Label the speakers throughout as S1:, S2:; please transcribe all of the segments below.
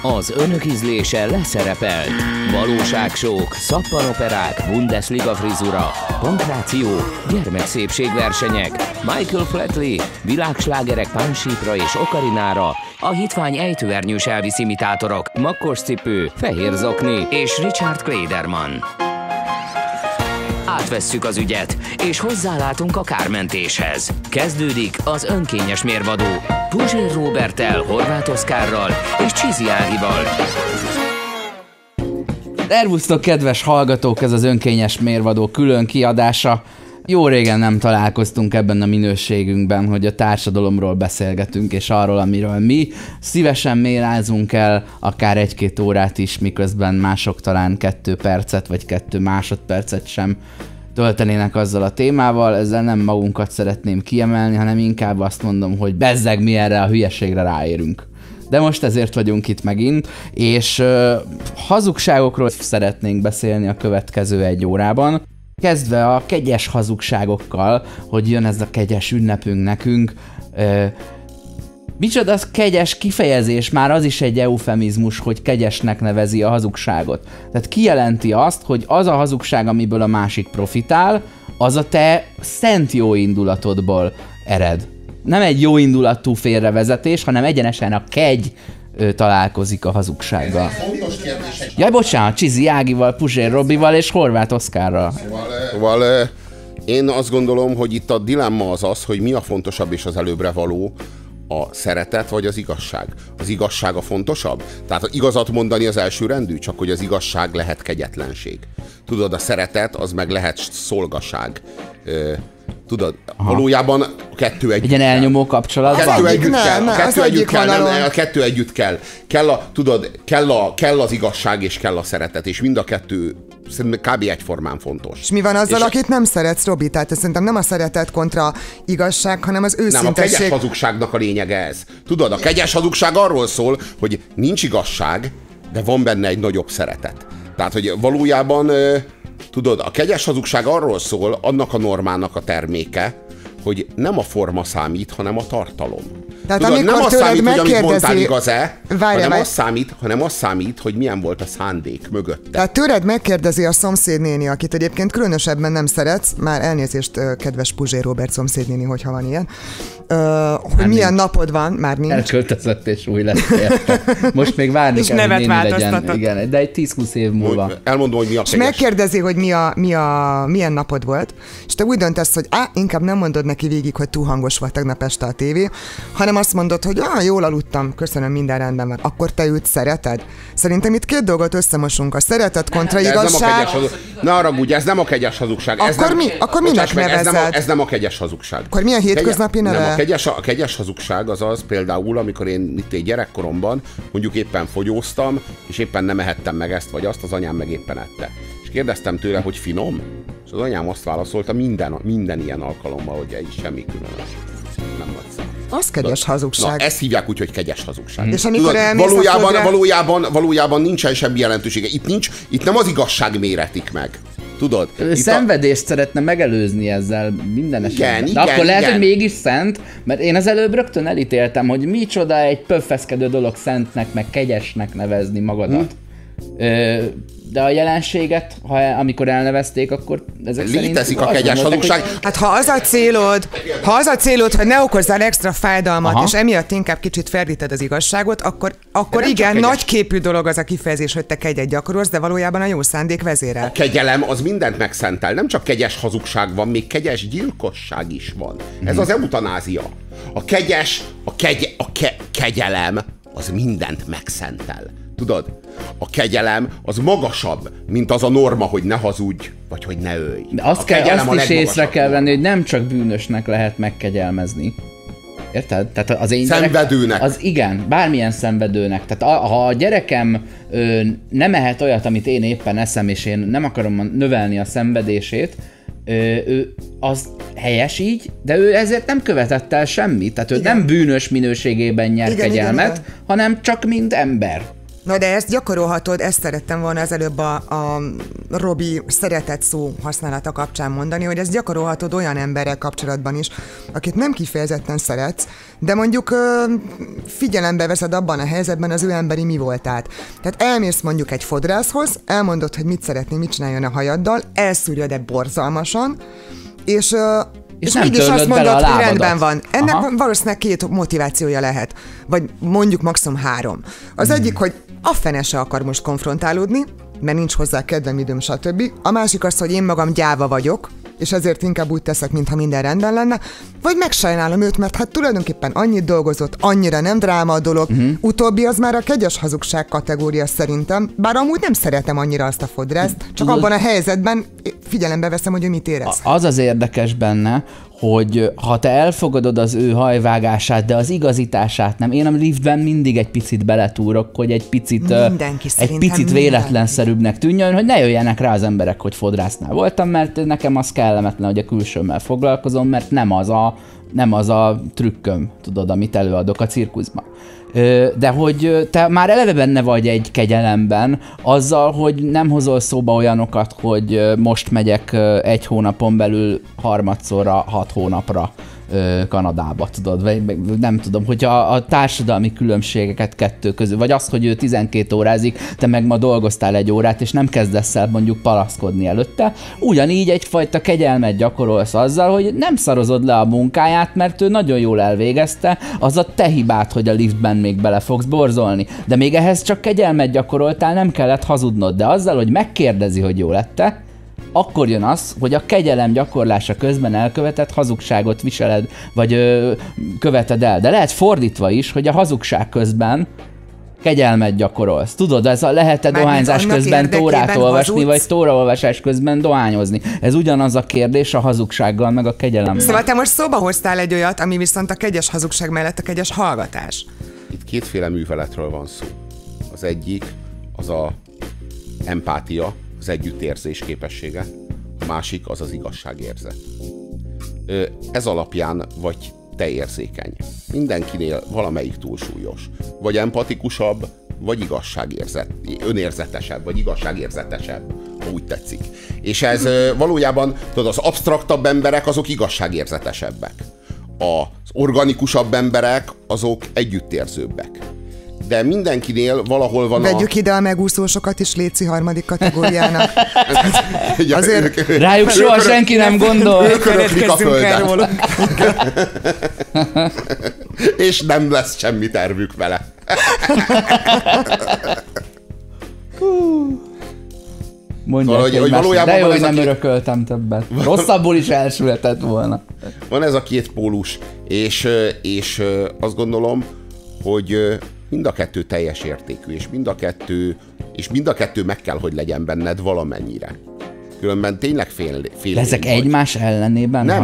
S1: Az önök ízlése leszerepelt. Valóságsók, szappanoperák, Bundesliga frizura, pankráció, gyermekszépségversenyek, Michael Flatley, világslágerek Pánsípra és Okarinára, a hitvány ejtőernyős Elvis imitátorok, makkos cipő, fehér zokni és Richard Klederman. Átvesszük az ügyet, és hozzálátunk a kármentéshez. Kezdődik az önkényes mérvadó Puzsér Róberttel, Horváth Oszkárral és Csizi Ágival.
S2: Szervusztok, kedves hallgatók, ez az önkényes mérvadó külön kiadása. Jó régen nem találkoztunk ebben a minőségünkben, hogy a társadalomról beszélgetünk, és arról, amiről mi szívesen mélázunk el akár 1-2 órát is, miközben mások talán 2 percet vagy 2 másodpercet sem töltenének azzal a témával. Ezzel nem magunkat szeretném kiemelni, hanem inkább azt mondom, hogy bezzeg mi erre a hülyeségre ráérünk. De most ezért vagyunk itt megint, és hazugságokról szeretnénk beszélni a következő 1 órában. Kezdve a kegyes hazugságokkal, hogy jön ez a kegyes ünnepünk nekünk. Micsoda az kegyes kifejezés, már az is egy eufemizmus, hogy kegyesnek nevezi a hazugságot. Tehát kijelenti azt, hogy az a hazugság, amiből a másik profitál, az a te szent jóindulatodból ered. Nem egy jóindulatú félrevezetés, hanem egyenesen a kegy találkozik a hazugsággal. Jaj, bocsánat, Csizi Ágival, Puzsér Robival és Horváth Oszkárral.
S3: Szóval én azt gondolom, hogy itt a dilemma az, hogy mi a fontosabb és az előbbre való, a szeretet vagy az igazság. Az igazság a fontosabb? Tehát az igazat mondani az elsőrendű, csak hogy az igazság lehet kegyetlenség. Tudod, a szeretet az meg lehet szolgaság. Tudod, valójában a kettő együtt.
S2: Egy ilyen elnyomó kapcsolatban?
S3: A kettő együtt kell. Kell az igazság és kell a szeretet, és mind a kettő szerintem kb. Egyformán fontos.
S4: És mi van azzal, akit nem szeretsz, Robi? Tehát szerintem nem a szeretet kontra igazság, hanem az őszintesség.
S3: Nem, a kegyes hazugságnak a lényege ez. Tudod, a kegyes hazugság arról szól, hogy nincs igazság, de van benne egy nagyobb szeretet. Tehát, hogy valójában, tudod, a kegyes hazugság arról szól, annak a normának a terméke, hogy nem a forma számít, hanem a tartalom.
S4: Tehát
S3: tudod, nem az számít, hogy amit mondtál igaz-e, hanem az számít, hogy milyen volt a szándék mögötte.
S4: Tehát tőled megkérdezi a szomszédnéni, akit egyébként különösebben nem szeretsz, már elnézést, kedves Puzsér Róbert szomszédnéni, hogyha van ilyen, hogy milyen napod van, már nincs.
S2: Elköltözött és új lett érte. Most még várni kell, hogy néni legyen. Igen, de egy 10-20 év múlva.
S3: Elmondom, hogy mi a kegyes.
S4: És megkérdezi, hogy milyen napod volt, és te úgy döntesz, hogy inkább nem mondod neki végig, hogy túl hangos volt tegnap este a tévé, hanem azt mondod, hogy jól aludtam, köszönöm, minden rendben van. Akkor te őt szereted? Szerintem itt 2 dolgot összemosunk. A szeretet kontra igazság.
S3: Ne haragudj, ez nem a kegyes hazugság.
S4: Akkor minek nevezed?
S3: Ez nem a kegyes hazugság.
S4: Akkor milyen hétköznapi neve?
S3: Nem, a kegyes hazugság az például, amikor én itt gyerekkoromban mondjuk éppen fogyóztam, és éppen nem ehettem meg ezt vagy azt, az anyám meg éppen ette. És kérdeztem tőle, hogy finom? És az anyám azt válaszolta minden ilyen alkalommal, hogy egy semmi különös. Nem vagy szám.
S4: Az kegyes hazugság.
S3: Na, ezt hívják úgy, hogy kegyes hazugság.
S4: És amikor
S3: valójában nincsen semmi jelentősége. Itt nem az igazság méretik meg. Tudod?
S2: Szenvedést szeretne megelőzni ezzel minden esetben. De akkor lehet, hogy mégis szent, mert én az előbb rögtön elítéltem, hogy micsoda egy pöffeszkedő dolog szentnek, meg kegyesnek nevezni magadat. De a jelenséget, amikor elnevezték, akkor ezek szerint...
S3: Létezik a kegyes hazugság.
S4: Hát ha az a célod, hogy ne okozzál extra fájdalmat, és emiatt inkább kicsit ferdíted az igazságot, akkor igen, nagyképű dolog az a kifejezés, hogy te kegyet gyakorolsz, de valójában a jó szándék vezérel.
S3: A kegyelem az mindent megszentel. Nem csak kegyes hazugság van, még kegyes gyilkosság is van. Ez az eutanázia. A kegyelem az mindent megszentel. Tudod? A kegyelem az magasabb, mint az a norma, hogy ne hazudj, vagy hogy ne ölj.
S2: De azt is észre kell venni, hogy nem csak bűnösnek lehet megkegyelmezni. Érted? Tehát az én
S3: szenvedőnek.
S2: Igen, bármilyen szenvedőnek. Tehát ha a gyerekem nem ehet olyat, amit én éppen eszem, és én nem akarom növelni a szenvedését, ő az helyes így, de ő ezért nem követett el semmit. Tehát ő nem bűnös minőségében nyer kegyelmet, hanem csak mint ember.
S4: Na de ezt gyakorolhatod, ezt szerettem volna az előbb a Robi szeretett szó használata kapcsán mondani, hogy ezt gyakorolhatod olyan emberrel kapcsolatban is, akit nem kifejezetten szeretsz, de mondjuk figyelembe veszed abban a helyzetben az ő emberi mi voltát. Tehát elmész mondjuk egy fodrászhoz, elmondod, hogy mit szeretnél, mit csináljon a hajaddal, elszúrja-e borzalmasan, és mégis azt mondod, hogy rendben van. Ennek valószínűleg 2 motivációja lehet. Vagy mondjuk maximum 3. Az egyik, hogy a fene se akar most konfrontálódni, mert nincs hozzá kedvem, időm, stb. A másik az, hogy én magam gyáva vagyok, és ezért inkább úgy teszek, mintha minden rendben lenne, vagy megsajnálom őt, mert hát tulajdonképpen annyit dolgozott, annyira nem dráma a dolog. Utóbbi az már a kegyes hazugság kategória szerintem, bár amúgy nem szeretem annyira azt a fodrászt, csak abban a helyzetben figyelembe veszem, hogy ő mit érez.
S2: Az az érdekes benne, hogy ha te elfogadod az ő hajvágását, de az igazítását nem. Én a liftben mindig egy picit beletúrok, hogy egy picit véletlenszerűbbnek tűnjön, hogy ne jöjjenek rá az emberek, hogy fodrásznál voltam, mert nekem az kellemetlen, hogy a külsőmmel foglalkozom, mert nem az a trükköm, tudod, amit előadok a cirkuszban. De hogy te már eleve benne vagy egy kegyelemben, azzal, hogy nem hozol szóba olyanokat, hogy most megyek 1 hónapon belül harmadszorra 6 hónapra Kanadába, tudod, vagy nem tudom, hogy a társadalmi különbségeket 2 közül, vagy az, hogy ő 12 órázik, te meg ma dolgoztál 1 órát, és nem kezdesz el mondjuk palaszkodni előtte, ugyanígy egyfajta kegyelmet gyakorolsz azzal, hogy nem szarozod le a munkáját, mert ő nagyon jól elvégezte, az a te hibád, hogy a liftben még bele fogsz borzolni. De még ehhez csak kegyelmet gyakoroltál, nem kellett hazudnod, de azzal, hogy megkérdezi, hogy jó lett-e, akkor jön az, hogy a kegyelem gyakorlása közben elkövetett hazugságot viseled, vagy követed el. De lehet fordítva is, hogy a hazugság közben kegyelmet gyakorolsz. Tudod, ez lehet-e dohányzás közben tórát olvasni, vagy tóraolvasás közben dohányozni. Ez ugyanaz a kérdés a hazugsággal, meg a kegyelemmel.
S4: Szóval te most szóba hoztál egy olyat, ami viszont a kegyes hazugság mellett a kegyes hallgatás.
S3: Itt 2 műveletről van szó. Az egyik az a empátia, az együttérzés képessége, a másik az az igazságérzet. Ez alapján vagy te érzékeny. Mindenkinél valamelyik túlsúlyos. Vagy empatikusabb, vagy önérzetesebb, vagy igazságérzetesebb, ha úgy tetszik. És ez valójában, tudod, az absztraktabb emberek azok igazságérzetesebbek. Az organikusabb emberek azok együttérzőbbek. De mindenkinél valahol van
S4: Vegyük ide a megúszósokat is léci 3. kategóriának.
S3: Azért
S2: rájuk soha senki nem gondol.
S3: Ők öröklik a földet. És nem lesz semmi tervük vele.
S2: Mondják, hogy valójában de jó, hogy nem örököltem többet. Rosszabbul is elsületett volna.
S3: Van ez a 2 pólus, és azt gondolom, hogy mind a 2 teljes értékű, és mind a kettő meg kell, hogy legyen benned valamennyire. Különben tényleg fél
S2: ezek egymás ellenében
S3: nem,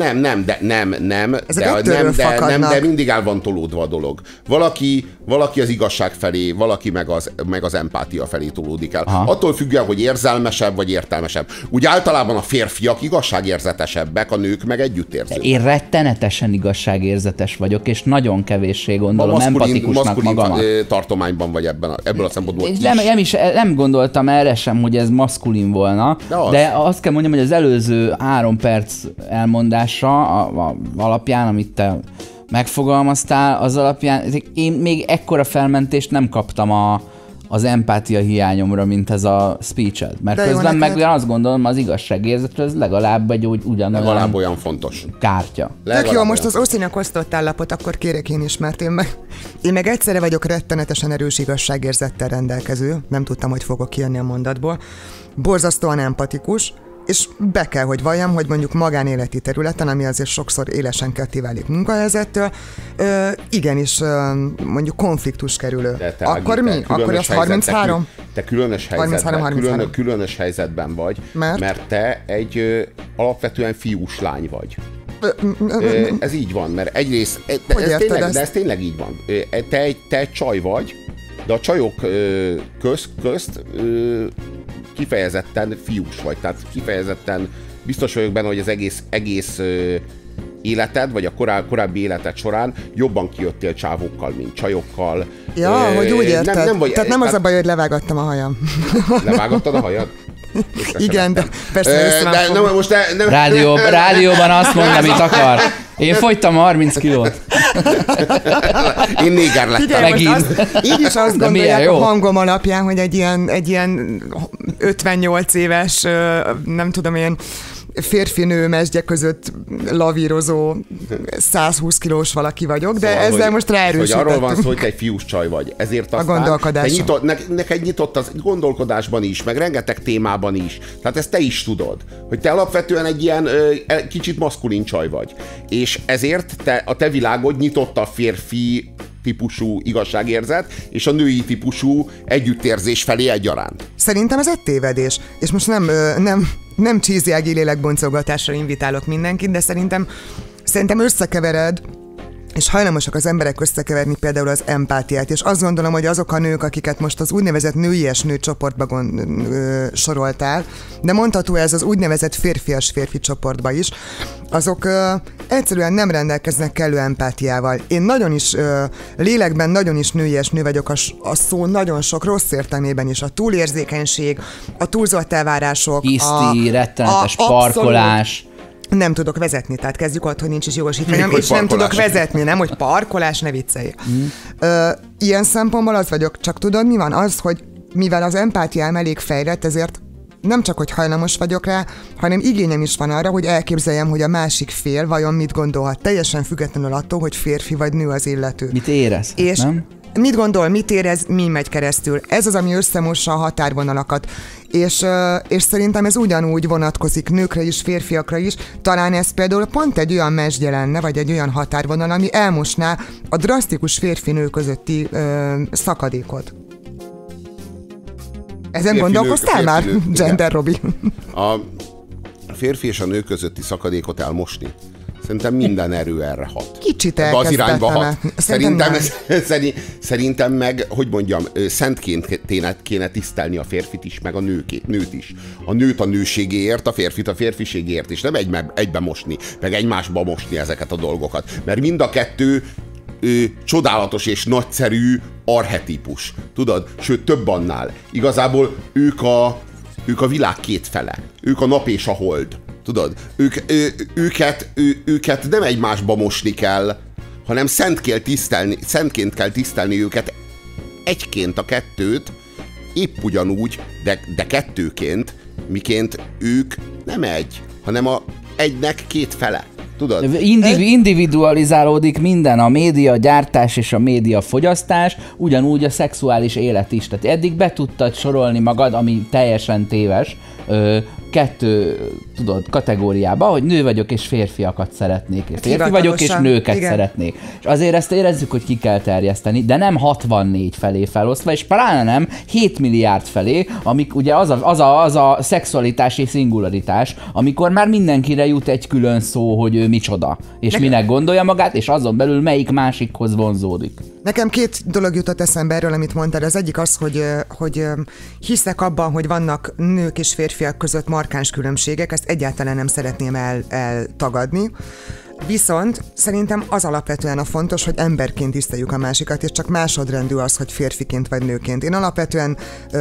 S3: de mindig el van tolódva a dolog. Valaki az igazság felé, valaki meg az empátia felé tolódik el. Aha. Attól függően, hogy érzelmesebb vagy értelmesebb. Úgy általában a férfiak igazságérzetesebbek, a nők meg együttérzők.
S2: Én rettenetesen igazságérzetes vagyok, és nagyon kevéssé gondolom empatikusnak magamat.
S3: Tartományban vagy ebből a szempontból.
S2: Nem gondoltam erre sem, hogy ez maszkulin volna. De azt kell mondjam, hogy az előző 3 perc elmondása alapján, amit te megfogalmaztál, az alapján én még ekkora felmentést nem kaptam az empátia hiányomra, mint ez a speech-ed. Mert közben meg azt gondolom, az igazságérzetről ez legalább
S3: legalább olyan fontos
S2: kártya.
S4: Tök jó, most az Oszinak osztott állapot, akkor kérek én is, mert én meg egyszerre vagyok rettenetesen erős igazságérzettel rendelkező, nem tudtam, hogy fogok kijönni a mondatból, borzasztóan empatikus, és be kell, hogy valljam, hogy mondjuk magánéleti területen, ami azért sokszor élesen ketté válik munkahelyzettől, igenis mondjuk konfliktus kerülő. Akkor mi? Akkor az 33?
S3: Te különös helyzetben vagy, mert te egy alapvetően fiús lány vagy. Ez így van, mert egyrészt, ez tényleg így van. Te egy csaj vagy, de a csajok közt kifejezetten fiús vagy, tehát kifejezetten biztos vagyok benne, hogy az egész életed, vagy a korábbi életed során jobban kijöttél csávókkal, mint csajokkal.
S4: Ja, hogy úgy érted.
S3: Nem vagy,
S4: tehát nem az a baj, hogy levágattam a hajam.
S3: Levágattad a hajad?
S4: Igen, de persze
S3: de most nem.
S2: Rádióban azt mond, amit akar. Én fogytam 30 kilót.
S3: Én néger lettem.
S4: Igen,
S2: megint.
S4: Így is azt gondolják a hangom alapján, hogy egy ilyen 58 éves, nem tudom én, férfi-nő mesdje között lavírozó 120 kilós valaki vagyok, de szóval, ezzel most ráerősítettünk.
S3: Hogy arról van szó, hogy te egy fiús csaj vagy. Ezért aztán
S4: a gondolkodásban.
S3: Neked nyitott az gondolkodásban is, meg rengeteg témában is. Tehát ezt te is tudod, hogy te alapvetően egy ilyen kicsit maszkulin csaj vagy. És ezért a te világod nyitott a férfi típusú igazságérzet, és a női típusú együttérzés felé egyaránt.
S4: Szerintem ez egy tévedés. És most nem cheesy-ági lélekboncolgatásra invitálok mindenkit, de szerintem összekevered, és hajlamosak az emberek összekeverni például az empátiát, és azt gondolom, hogy azok a nők, akiket most az úgynevezett nőies nőcsoportba soroltál, de mondható ez az úgynevezett férfias férfi csoportba is, azok egyszerűen nem rendelkeznek kellő empátiával. Én nagyon is, lélekben nagyon is nőies nő vagyok, a szó nagyon sok rossz értelmében is. A túlérzékenység, a túlzott elvárások,
S2: hiszti, rettenetes parkolás.
S4: Nem tudok vezetni, tehát kezdjük ott, hogy nincs is jogosítványom, és nem tudok vezetni, nem, hogy parkolás, ne viccelj. Ilyen szempontból az vagyok, csak tudod, mi van? Az, hogy mivel az empátiám elég fejlett, ezért nem csak, hogy hajlamos vagyok rá, hanem igényem is van arra, hogy elképzeljem, hogy a másik fél vajon mit gondolhat, teljesen függetlenül attól, hogy férfi vagy nő az illető.
S2: Mit érez?
S4: És
S2: nem?
S4: Mit gondol, mit érez, mi megy keresztül. Ez az, ami összemossa a határvonalakat. És szerintem ez ugyanúgy vonatkozik nőkre is, férfiakra is. Talán ez például pont egy olyan mesdje lenne, vagy egy olyan határvonal, ami elmosná a drasztikus férfi-nő közötti szakadékot. Ezen gondolkoztál már, Gender Robi?
S3: A férfi és a nő közötti szakadékot elmosni. Szerintem minden erő erre hat.
S4: Kicsit elkezdett temetni.
S3: Szerintem meg, hogy mondjam, szentként kéne tisztelni a férfit is, meg a nőt is. A nőt a nőségéért, a férfit a férfiségéért, és nem egybe mosni, meg egymásba mosni ezeket a dolgokat. Mert mind a kettő csodálatos és nagyszerű archetípus. Tudod? Sőt, több annál. Igazából ők a világ két fele. Ők a nap és a hold. Tudod, őket nem egymásba mosni kell, hanem szentként kell tisztelni őket egyként a kettőt, épp ugyanúgy, de kettőként, miként ők nem egy, hanem a egynek két fele. Tudod?
S2: Individualizálódik minden, a média gyártás és a média fogyasztás, ugyanúgy a szexuális élet is. Tehát eddig be tudtad sorolni magad, ami teljesen téves, kettő kategóriába, hogy nő vagyok és férfiakat szeretnék, és férfi vagyok és nőket szeretnék. És azért ezt érezzük, hogy ki kell terjeszteni, de nem 64 felé felosztva, és pláne nem 7 milliárd felé, amik ugye az a szexualitási szingularitás, amikor már mindenkire jut egy külön szó, hogy ő micsoda, és minek gondolja magát, és azon belül melyik másikhoz vonzódik.
S4: Nekem két dolog jutott eszembe erről, amit mondtál. Az egyik az, hogy hiszek abban, hogy vannak nők és férfiak között markáns különbségek, ezt egyáltalán nem szeretném eltagadni. Viszont szerintem az alapvetően a fontos, hogy emberként tiszteljük a másikat, és csak másodrendű az, hogy férfiként vagy nőként. Én alapvetően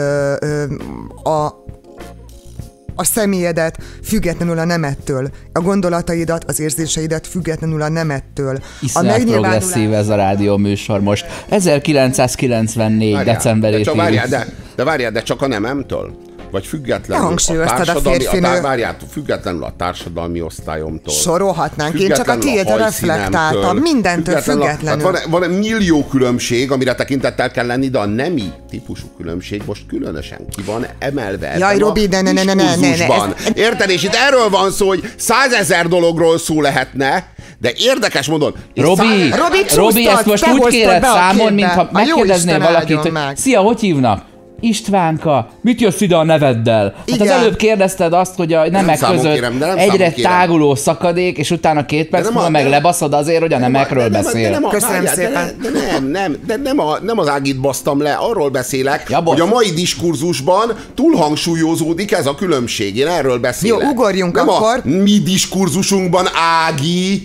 S4: a személyedet függetlenül a nemettől, a gondolataidat, az érzéseidet függetlenül a nemettől.
S2: Iszonyat progresszív ez a rádió műsor most. 1994. decemberét írjuk.
S3: De várjál, de csak a nememtől? Vagy függetlenül függetlenül a társadalmi osztályomtól.
S4: Sorolhatnánk, én csak a tiédre reflektáltam, mindentől függetlenül.
S3: Van millió különbség, amire tekintettel kell lenni, de a nemi típusú különbség most különösen ki van emelve.
S4: Jaj, Robi, ne.
S3: Érted? És itt erről van szó, hogy 100 000 dologról szó lehetne, de érdekes módon.
S2: Robi, ezt most úgy kéred számon, mintha megkérdeznél valakit, hogy szia, hogy hívnak? Istvánka, mit jössz ide a neveddel? Hát az előbb kérdezted azt, hogy a nemek között egyre táguló szakadék, és utána 2 perc múlva meg lebaszod azért, hogy a nemekről beszél.
S4: Köszönöm szépen.
S3: Nem az Ágit basztam le, arról beszélek, hogy a mai diskurzusban túlhangsúlyozódik ez a különbség. Én erről beszélek.
S4: Jó, ugorjunk
S3: nem
S4: akkor.
S3: A mi diskurzusunkban, Ági,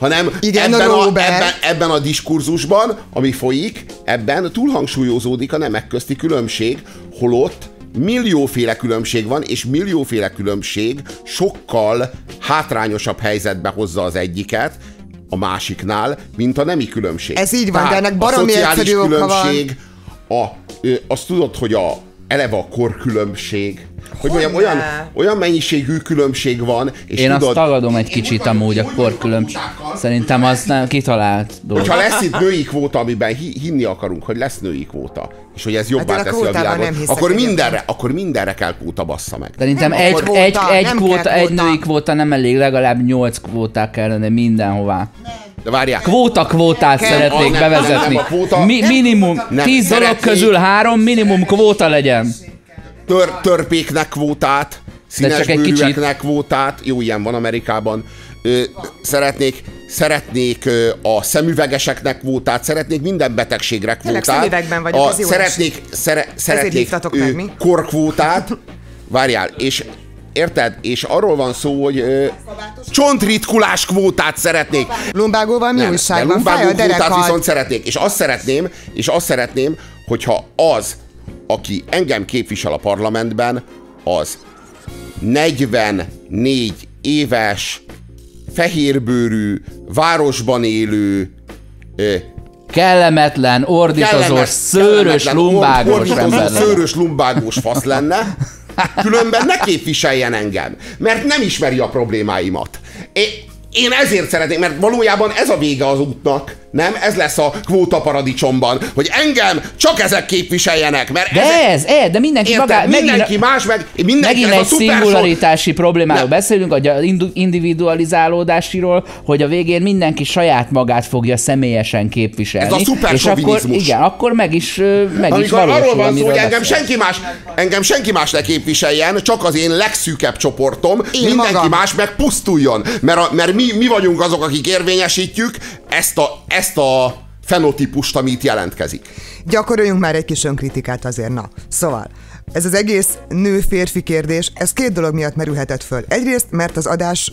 S3: hanem
S4: igen,
S3: ebben a diskurzusban, ami folyik, ebben túlhangsúlyozódik a nemek közti különbség, holott millióféle különbség van, és millióféle különbség sokkal hátrányosabb helyzetbe hozza az egyiket a másiknál, mint a nemi különbség.
S4: Ez így van, de ennek baromi egyszerű oka van.
S3: Azt tudod, hogy eleve a korkülönbség, hogy mondjam, olyan mennyiségű különbség van, és
S2: én
S3: tudod,
S2: azt tagadom egy kicsit amúgy a korkülönbség. Szerintem az nem kitalált dolog.
S3: Hogyha lesz itt női kvóta, amiben hinni akarunk, hogy lesz női kvóta, és hogy ez jobbá teszi a világot, akkor mindenre kell kvóta, bassza meg.
S2: Szerintem egy női kvóta nem elég, legalább 8 kvóták kellene mindenhová.
S3: De várják.
S2: Kvótát szeretnék bevezetni. Minimum 10 dolog közül 3 minimum kvóta legyen.
S3: Törpéknek kvótát, színesbőrűeknek kvótát, jó, ilyen van Amerikában. Szeretnék a szemüvegeseknek kvótát, szeretnék minden betegségre kvótát.
S4: Szemüvegben vagyok, ez jó.
S3: Szeretnék korkvótát. Várjál, és érted? És arról van szó, hogy csontritkulás kvótát szeretnék.
S4: Lumbágóval mi újság van?
S3: Lumbágó kvótát viszont szeretnék. És azt szeretném, hogyha az, aki engem képvisel a parlamentben, az 44 éves, fehérbőrű, városban élő,
S2: kellemetlen, ordítozós, szőrös,
S3: lumbágós fasz lenne, különben ne képviseljen engem, mert nem ismeri a problémáimat. Én ezért szeretnék, mert valójában ez a vége az útnak, nem? Ez lesz a kvóta paradicsomban, hogy engem csak ezek képviseljenek, mert
S2: de mindenki
S3: más,
S2: megint egy szingularitási problémáról beszélünk, a individualizálódásiról, hogy a végén mindenki saját magát fogja személyesen képviselni.
S3: Ez a szupersovinizmus.
S2: És akkor meg is
S3: valósul. Arról van szó, hogy engem senki más ne képviseljen, csak az én legszűkebb csoportom, mindenki más meg pusztuljon, mert mi vagyunk azok, akik érvényesítjük ezt a fenotípust, amit jelentkezik.
S4: Gyakoroljunk már egy kis önkritikát azért, na. Szóval, ez az egész nő-férfi kérdés, ez 2 dolog miatt merülhetett föl. Egyrészt, mert az adás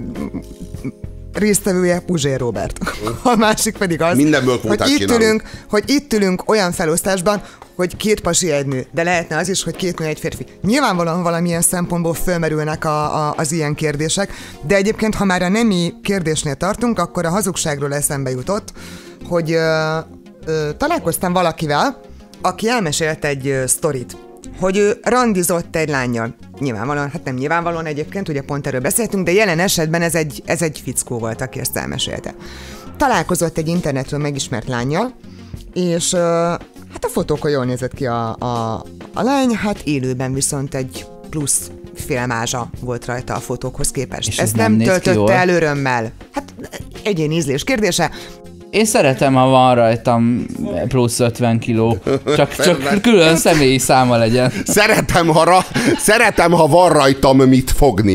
S4: résztvevője Puzsér Róbert. A másik pedig az, hogy itt ülünk olyan felosztásban, hogy 2 pasi, 1 nő, de lehetne az is, hogy 2 nő, 1 férfi. Nyilvánvalóan valamilyen szempontból fölmerülnek az ilyen kérdések, de egyébként, ha már a nemi kérdésnél tartunk, akkor a hazugságról eszembe jutott, hogy találkoztam valakivel, aki elmesélt egy sztorit, hogy ő randizott egy lánnyal. Nyilvánvalóan, hát nem nyilvánvalóan egyébként, ugye pont erről beszéltünk, de jelen esetben ez egy fickó volt, aki ezt elmesélte. Találkozott egy internetről megismert lánnyal, és hát a fotókon jól nézett ki a lány, hát élőben viszont egy plusz félmázsa volt rajta a fotókhoz képest.
S2: És
S4: ezt nem töltötte el örömmel. Hát egyéni ízlés kérdése.
S2: Én szeretem, ha van rajtam plusz 50 kiló, csak külön személyi száma legyen.
S3: Szeretem, ha van rajtam mit fogni.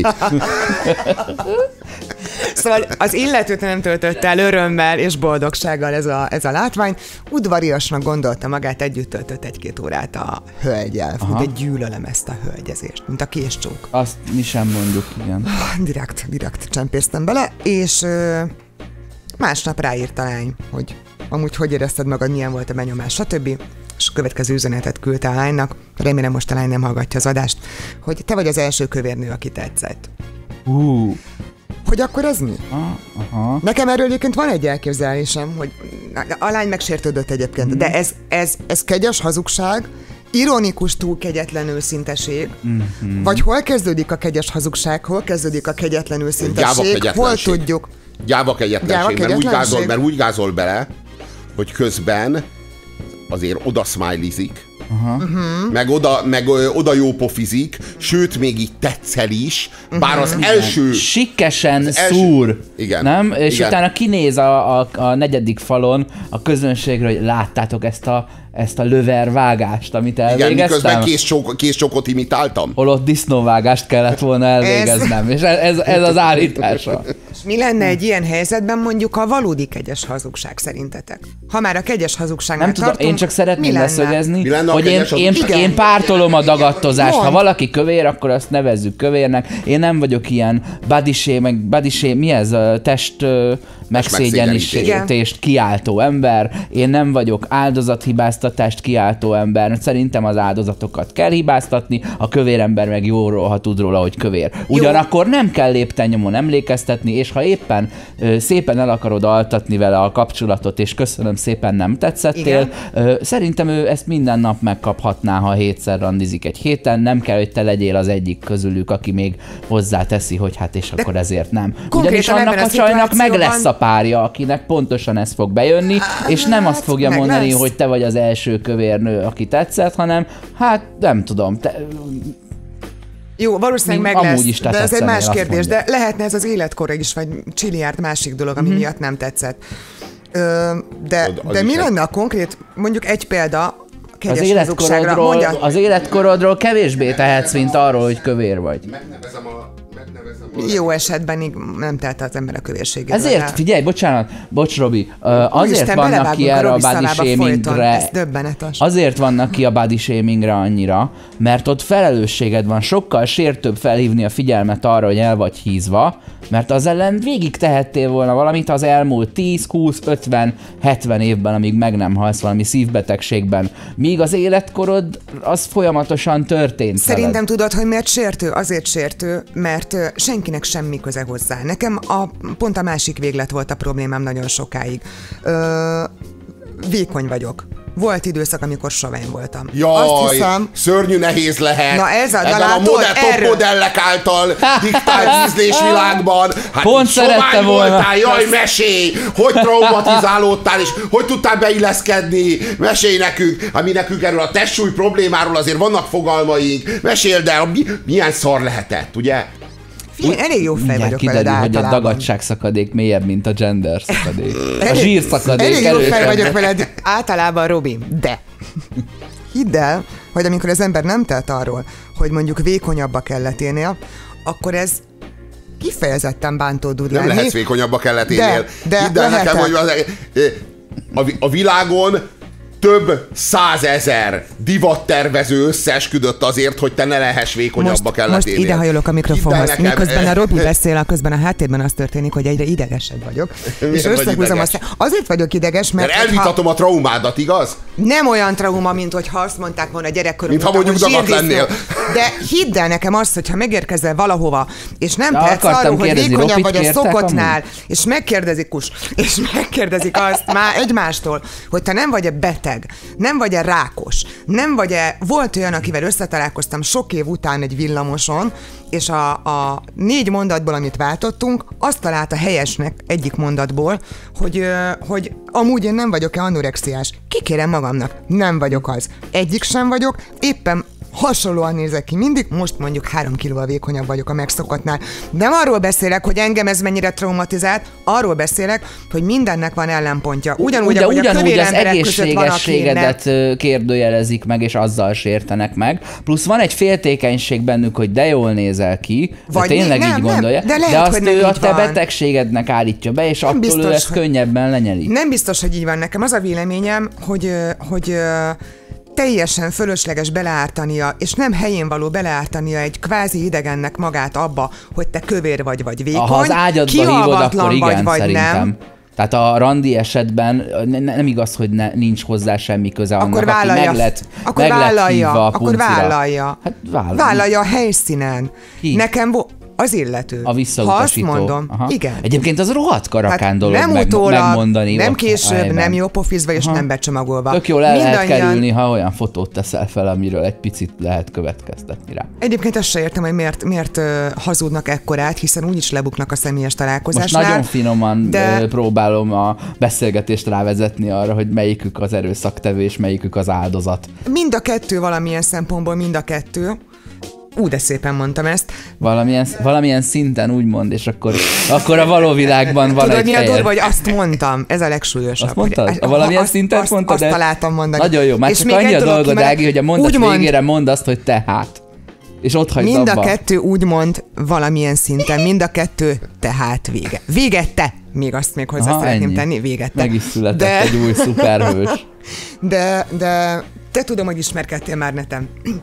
S4: Szóval az illetőt nem töltötte el örömmel és boldogsággal ez a látvány. Udvariasnak gondolta magát, együtt töltött 1-2 órát a hölgyel. De gyűlölöm ezt a hölgyezést, mint a késcsók.
S2: Azt mi sem mondjuk, igen.
S4: Direkt csempésztem bele, és másnap ráírt a lány, hogy amúgy hogy érezted magad, milyen volt a benyomás, stb. És a következő üzenetet küldte a lánynak, remélem most a lány nem hallgatja az adást, hogy te vagy az első kövérnő, aki tetszett. Hogy akkor ez mi?
S2: Aha.
S4: Nekem erről egyébként van egy elképzelésem, hogy a lány megsértődött egyébként, de ez kegyes hazugság, ironikus túl kegyetlen őszinteség, vagy hol kezdődik a kegyes hazugság, hol kezdődik a kegyetlen őszinteség, hol tudjuk.
S3: Gyáva kegyetlenség, mert úgy gázol bele, hogy közben azért oda smileyzik, meg oda jópofizik, sőt, még így tetszel is, bár az első...
S2: Sikkesen szúr,
S3: igen,
S2: nem? És
S3: igen.
S2: Utána kinéz a 4. falon a közönségre, hogy láttátok ezt a lövervágást, amit elvégeztem.
S3: Igen, miközben kézcsokot imitáltam.
S2: Holott disznóvágást kellett volna elvégeznem, és ez az állítása.
S4: És mi lenne egy ilyen helyzetben mondjuk a valódi kegyes hazugság szerintetek? Ha már a kegyes hazugságnál
S2: nem tudom,
S4: tartunk,
S2: én csak szeretném leszögezni, hogy
S3: én
S2: pártolom a dagadtozást. Ha valaki kövér, akkor azt nevezzük kövérnek. Én nem vagyok ilyen body shame, mi ez? megszégyenítést kiáltó ember, én nem vagyok áldozathibáztatást kiáltó ember, szerintem az áldozatokat kell hibáztatni, a kövér ember meg jóról, ha tud róla, hogy kövér. Ugyanakkor nem kell lépten-nyomon emlékeztetni, és ha éppen szépen el akarod altatni vele a kapcsolatot, és köszönöm szépen, nem tetszettél, szerintem ő ezt minden nap megkaphatná, ha 7-szer randizik egy héten, nem kell, hogy te legyél az egyik közülük, aki még hozzáteszi, hogy hát és akkor ezért nem. Ugyanis annak a csajnak meg lesz a párja, akinek pontosan ez fog bejönni, és nem azt fogja mondani, hogy te vagy az első kövérnő, aki tetszett, hanem hát nem tudom,
S4: jó, valószínűleg meg lesz, de ez egy más kérdés, de lehetne ez az életkora is, vagy csilliárd másik dolog, ami miatt nem tetszett. De mi lenne a konkrét, mondjuk egy példa,
S2: az életkorodról kevésbé tehetsz, mint arról, hogy kövér vagy.
S3: Megnevezem
S4: jó esetben nem telt az ember a kövérségével.
S2: Ezért, figyelj, bocs Robi, azért vannak ki erre a body shamingre, azért vannak ki a body shamingre annyira, mert ott felelősséged van, sokkal sértőbb felhívni a figyelmet arra, hogy el vagy hízva, mert az ellen végig tehettél volna valamit az elmúlt 10, 20, 50, 70 évben, amíg meg nem halsz valami szívbetegségben. Míg az életkorod, az folyamatosan történt.
S4: Szerintem veled. Tudod, hogy miért sértő? Azért sértő, mert senkinek semmi köze hozzá. Nekem pont a másik véglet volt a problémám nagyon sokáig. Vékony vagyok. Volt időszak, amikor sovány voltam.
S3: Jaj, azt hiszem, szörnyű nehéz lehet.
S4: Na ez
S3: a modellek által diktált ízlésvilágban. Hát
S2: pont sovány
S3: voltál, jaj, mesélj! Hogy traumatizálódtál, és hogy tudtál beilleszkedni? Mesélj nekünk, ami nekünk erről a testsúly problémáról azért vannak fogalmaink. Meséld el, milyen szar lehetett, ugye?
S4: Figyelj, elég jó fej vagyok veled általában.
S2: Hogy a dagadság szakadék mélyebb, mint a gender szakadék. A zsír szakadék
S4: elég jó fej vagyok veled általában, Robi, de hidd el, hogy amikor az ember nem telt arról, hogy mondjuk vékonyabb a kelleténél, akkor ez kifejezetten bántó tud lenni.
S3: Nem lehetsz vékonyabb a kelleténél.
S4: De
S3: hidd el nekem, hogy a világon több 100 000 divattervező összeesküdött azért, hogy te ne lehess vékonyabb a kelleténél.
S4: Most idehajolok a mikrofonhoz. Miközben a Robi beszél, közben a háttérben az történik, hogy egyre idegesebb vagyok. És összehúzom azt. Azért vagyok ideges, mert
S3: elvitatom a traumádat, igaz?
S4: Nem olyan trauma, mint hogyha azt mondták volna a gyerekkoromban.
S3: Mint ha mondjuk dagat lennél.
S4: De hidd el nekem azt, hogyha megérkezel valahova, és nem tehetsz arról, hogy vékonyabb vagy a szokottnál, és megkérdezik azt már egymástól, hogy te nem vagy-e beteg, nem vagy-e rákos, nem vagy-e, volt olyan, akivel összetalálkoztam sok év után egy villamoson, és a 4 mondatból, amit váltottunk, azt találta helyesnek egyik mondatból, hogy amúgy én nem vagyok-e anorexiás. Kikérem magamnak, nem vagyok az. Egyik sem vagyok, éppen hasonlóan nézek ki mindig, most mondjuk 3 kilóval vékonyabb vagyok a megszokottnál. Nem arról beszélek, hogy engem ez mennyire traumatizált, arról beszélek, hogy mindennek van ellenpontja. Ugyanúgy
S2: az egészségességedet kérdőjelezik meg, és azzal sértenek meg. Plusz van egy féltékenység bennük, hogy de jól nézel ki, vagy tényleg így gondolja, de azt ő a te betegségednek állítja be, és nem attól biztos, ő ezt könnyebben lenyeli.
S4: Nem biztos, hogy így van. Nekem az a véleményem, hogy teljesen fölösleges beleártania, és nem helyén való beleártania egy kvázi idegennek magát abba, hogy te kövér vagy vékony,
S2: ha az ágyadba hívod, akkor igen, vagy szerintem. Nem. Tehát a randi esetben nem igaz, hogy nincs hozzá semmi köze annak,
S4: akkor vállalja,
S2: aki meg lett hívva a puncira. Hát
S4: vállalja a helyszínen.
S2: Ki?
S4: Nekem az illető.
S2: A visszautasító.
S4: Ha azt mondom, igen.
S2: Egyébként az rohadt karakán dolog
S4: nem
S2: megmondani.
S4: Nem később, nem jó pofizva, és nem becsomagolva.
S2: Tök jól el lehet kerülni, ha olyan fotót teszel fel, amiről egy picit lehet következtetni rá.
S4: Egyébként azt se értem, hogy miért hazudnak ekkorát, hiszen úgyis lebuknak a személyes találkozásnál.
S2: Most nagyon finoman próbálom a beszélgetést rávezetni arra, hogy melyikük az erőszaktevő, és melyikük az áldozat.
S4: Mind a kettő valamilyen szempontból, mind a kettő. De szépen mondtam ezt.
S2: Valamilyen szinten úgy mond, és akkor a való világban van egy
S4: helyed. Tudod, hogy azt mondtam, ez a legsúlyosabb.
S2: Azt mondtad? Valamilyen szinten mondtad?
S4: Azt találtam mondani.
S2: Nagyon jó, már csak annyi a dolgod, Ági, hogy a mondat végére mondd azt, hogy tehát. És ott hagysz abba.
S4: Mind a kettő úgy mond valamilyen szinten, mind a kettő tehát vége. Véget te! Még azt még hozzá szeretném tenni, véget te.
S2: Meg is született egy új szuperhős.
S4: De te tudom, hogy ismerkedtél már neten.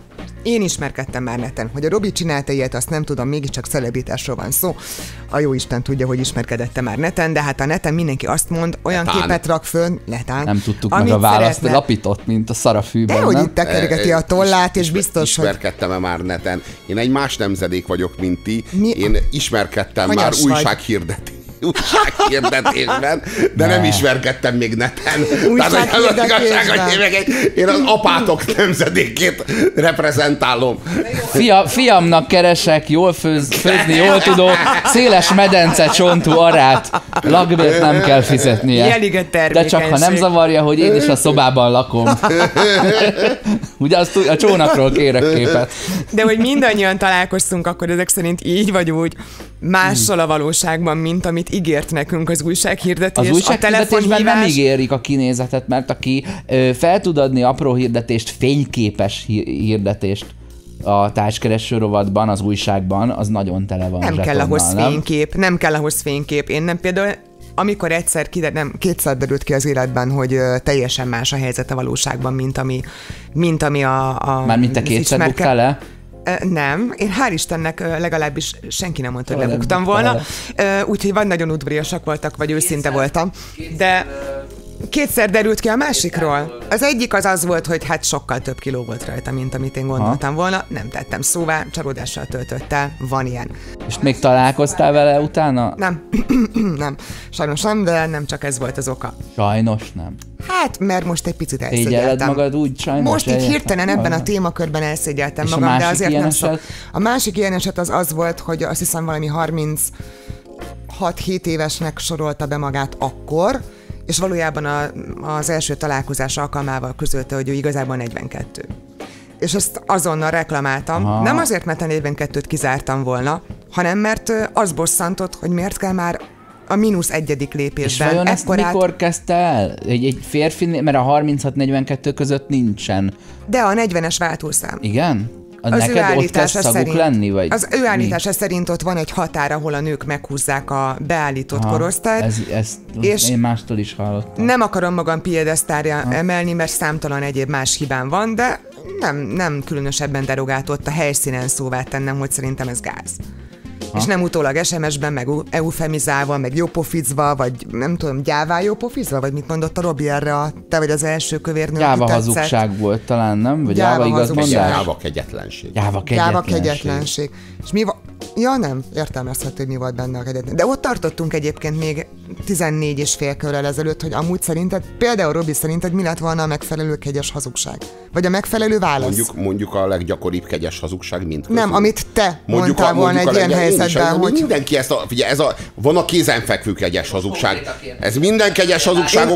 S4: Én ismerkedtem már neten. Hogy a Robi csinálta ilyet, azt nem tudom, mégiscsak celebritásról van szó. A jó Isten tudja, hogy ismerkedette már neten, de hát a neten mindenki azt mond, olyan
S3: netán.
S4: képet rak föl, netán.
S2: Nem tudtuk meg a választ, lapított, mint a szarafűben,
S4: de hogy
S2: nem?
S4: itt tekergeti a tollát, és biztos, hogy...
S3: Ismerkedtem-e már neten? Én egy más nemzedék vagyok, mint ti.
S4: Mi?
S3: Én ismerkedtem
S4: Hanyas
S3: már
S4: vagy?
S3: újsághirdetésben, de nem ismerkedtem még neten. Tehát az az igazság, hogy én az apátok nemzedékét reprezentálom.
S2: Fiamnak keresek, jól főzni, jól tudó, széles medence csontú arát, lakbért nem kell fizetnie.
S4: Jeliget
S2: De
S4: termékenység.
S2: csak ha nem zavarja, hogy én is a szobában lakom. Ugye azt a csónakról kérek képet.
S4: De hogy mindannyian találkoztunk, akkor ezek szerint így vagy úgy mással a valóságban, mint amit ígért nekünk az újsághirdetés.
S2: Az újsághirdetés nem ígérik a kinézetet, mert aki fel tud adni apró hirdetést, fényképes hirdetést a társkereső rovatban, az újságban, az nagyon tele van.
S4: Nem kell ahhoz fénykép, nem kell ahhoz fénykép. Én nem például, amikor kétszer derült ki az életben, hogy teljesen más a helyzet a valóságban, mint ami a
S2: Mármint te kétszer buktál le?
S4: Nem, én hál' Istennek legalábbis senki nem mondta, hogy lebuktam volna, úgyhogy vagy nagyon udvariasak voltak, vagy őszinte voltam, de kétszer derült ki a másikról. Az egyik az volt, hogy hát sokkal több kiló volt rajta, mint amit én gondoltam volna, nem tettem szóvá, csalódással töltött el, van ilyen.
S2: És még találkoztál vele utána?
S4: Nem, nem, sajnos nem, de nem csak ez volt az oka.
S2: Sajnos nem.
S4: Hát, mert most egy picit
S2: elszégyeltem.
S4: elszégyeltem.
S2: Magad úgy sajnos.
S4: Most így hirtelen ebben a témakörben elszégyeltem magam, de azért nem szok. A másik ilyen eset az volt, hogy azt hiszem valami 36-7 évesnek sorolta be magát akkor, és valójában az első találkozás alkalmával közölte, hogy ő igazából 42. És ezt azonnal reklamáltam. Aha. Nem azért, mert a 42-t kizártam volna, hanem mert az bosszantott, hogy miért kell már a -1. lépésben.
S2: És vajon ezt mikor kezdte el? Egy férfi, mert a 36-42 között nincsen.
S4: De a 40-es váltószám.
S2: Igen?
S4: Az ő állítása szerint,
S2: lenni, vagy
S4: az ő állítása szerint ott van egy határ, ahol a nők meghúzzák a beállított korosztályt.
S2: És én mástól is hallottam.
S4: Nem akarom magam piedesztárja emelni, mert számtalan egyéb más hibám van, de nem különösebben derogált a helyszínen szóvá tennem, hogy szerintem ez gáz. És nem utólag SMS-ben, meg eufemizálva, meg jópofizva, vagy nem tudom, gyává jópofizva, vagy mit mondott a Robi erre, te vagy az első kövérnő,
S2: gyáva hazugság volt talán, nem? Vagy gyáva igazmondás?
S3: Gyáva kegyetlenség.
S2: Gyáva
S4: kegyetlenség. És mi ja nem, értelmezhető, hogy mi volt benne a kegyetlen. De ott tartottunk egyébként még 14,5 körrel ezelőtt, hogy amúgy szerinted, például Robi szerinted mi lett volna a megfelelő kegyes hazugság? Vagy a megfelelő válasz?
S3: Mondjuk a leggyakoribb kegyes hazugság mindközül.
S4: Nem, amit te mondtál volna egy ilyen helyzetben, hogy...
S3: Mindenki van a kézenfekvő kegyes hazugság. Ez minden kegyes hazugságok,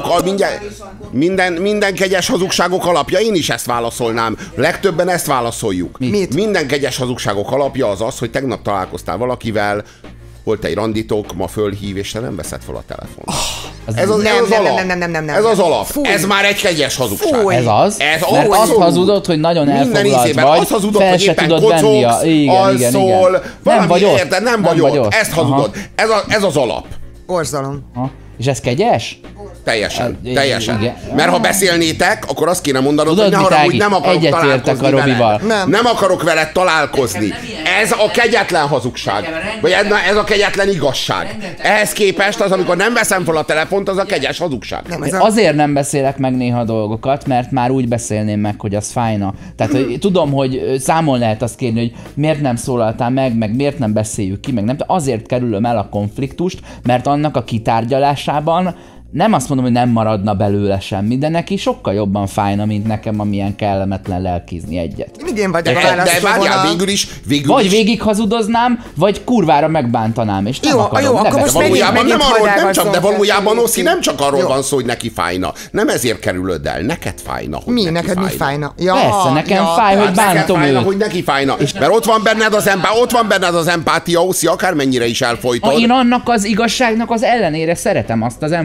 S3: minden kegyes hazugságok alapja, én is ezt válaszolnám. Legtöbben ezt válaszoljuk.
S4: Mit?
S3: Minden kegyes hazugságok alapja az, hogy tegnap találkoztál valakivel, volt egy randitok, ma fölhív, és te nem veszed fel a telefont. Ez az alap.
S4: Nem.
S3: Ez az alap.
S4: Fúj.
S3: Ez már egy kegyes hazugság.
S4: Fúj.
S2: Ez az? Mert azt hazudod, hogy nagyon elfoglalt vagy,
S3: azt hazudod,
S2: fel
S3: hogy
S2: se
S3: éppen
S2: tudod venni a...
S3: Igen. Nem vagy ott. Nem vagy ott. Ezt hazudod.
S2: Aha.
S3: Ez az alap.
S4: Borzalom.
S2: És ez kegyes?
S3: Teljesen.
S2: Igen.
S3: Mert ha beszélnétek, akkor azt kéne mondanod,
S2: tudod,
S3: hogy ne haragudj, nem akarok találkozni
S2: a Robival.
S3: Nem akarok veled találkozni. Ez a kegyetlen hazugság. Vagy ez a kegyetlen igazság. Ehhez képest az, amikor nem veszem fel a telefont, az a kegyes hazugság.
S2: Azért nem beszélek meg néha dolgokat, mert már úgy beszélném meg, hogy az fájna. Tehát hogy tudom, hogy számon lehet azt kérni, hogy miért nem szólaltál meg miért nem beszéljük ki, meg nem. Azért kerülöm el a konfliktust, mert annak a kitárgyalásában nem azt mondom, hogy nem maradna belőle semmi, de neki sokkal jobban fájna, mint nekem, amilyen kellemetlen lelkizni egyet.
S4: Mindig én vagyok a
S3: De várjál,
S4: választóvonal.
S3: végül is.
S2: Végig hazudoznám, vagy kurvára megbántanám, és nem akarom.
S4: Jó, akkor most
S3: valójában
S4: megint
S3: de valójában Oszi, nem csak arról van szó, hogy neki fájna. Nem ezért kerülöd el, neked fájna, hogy neki
S4: neked
S3: fájna.
S4: mi fájna? Ja,
S2: Persze, nekem fáj, hogy bántom
S3: fájna,
S2: őt.
S3: hogy neki fájna. Mert ott van benned az empátia, Oszi, akármennyire is elfojtod.
S2: Én annak az igazságnak az ellenére szeretem azt az embert.
S3: Igen.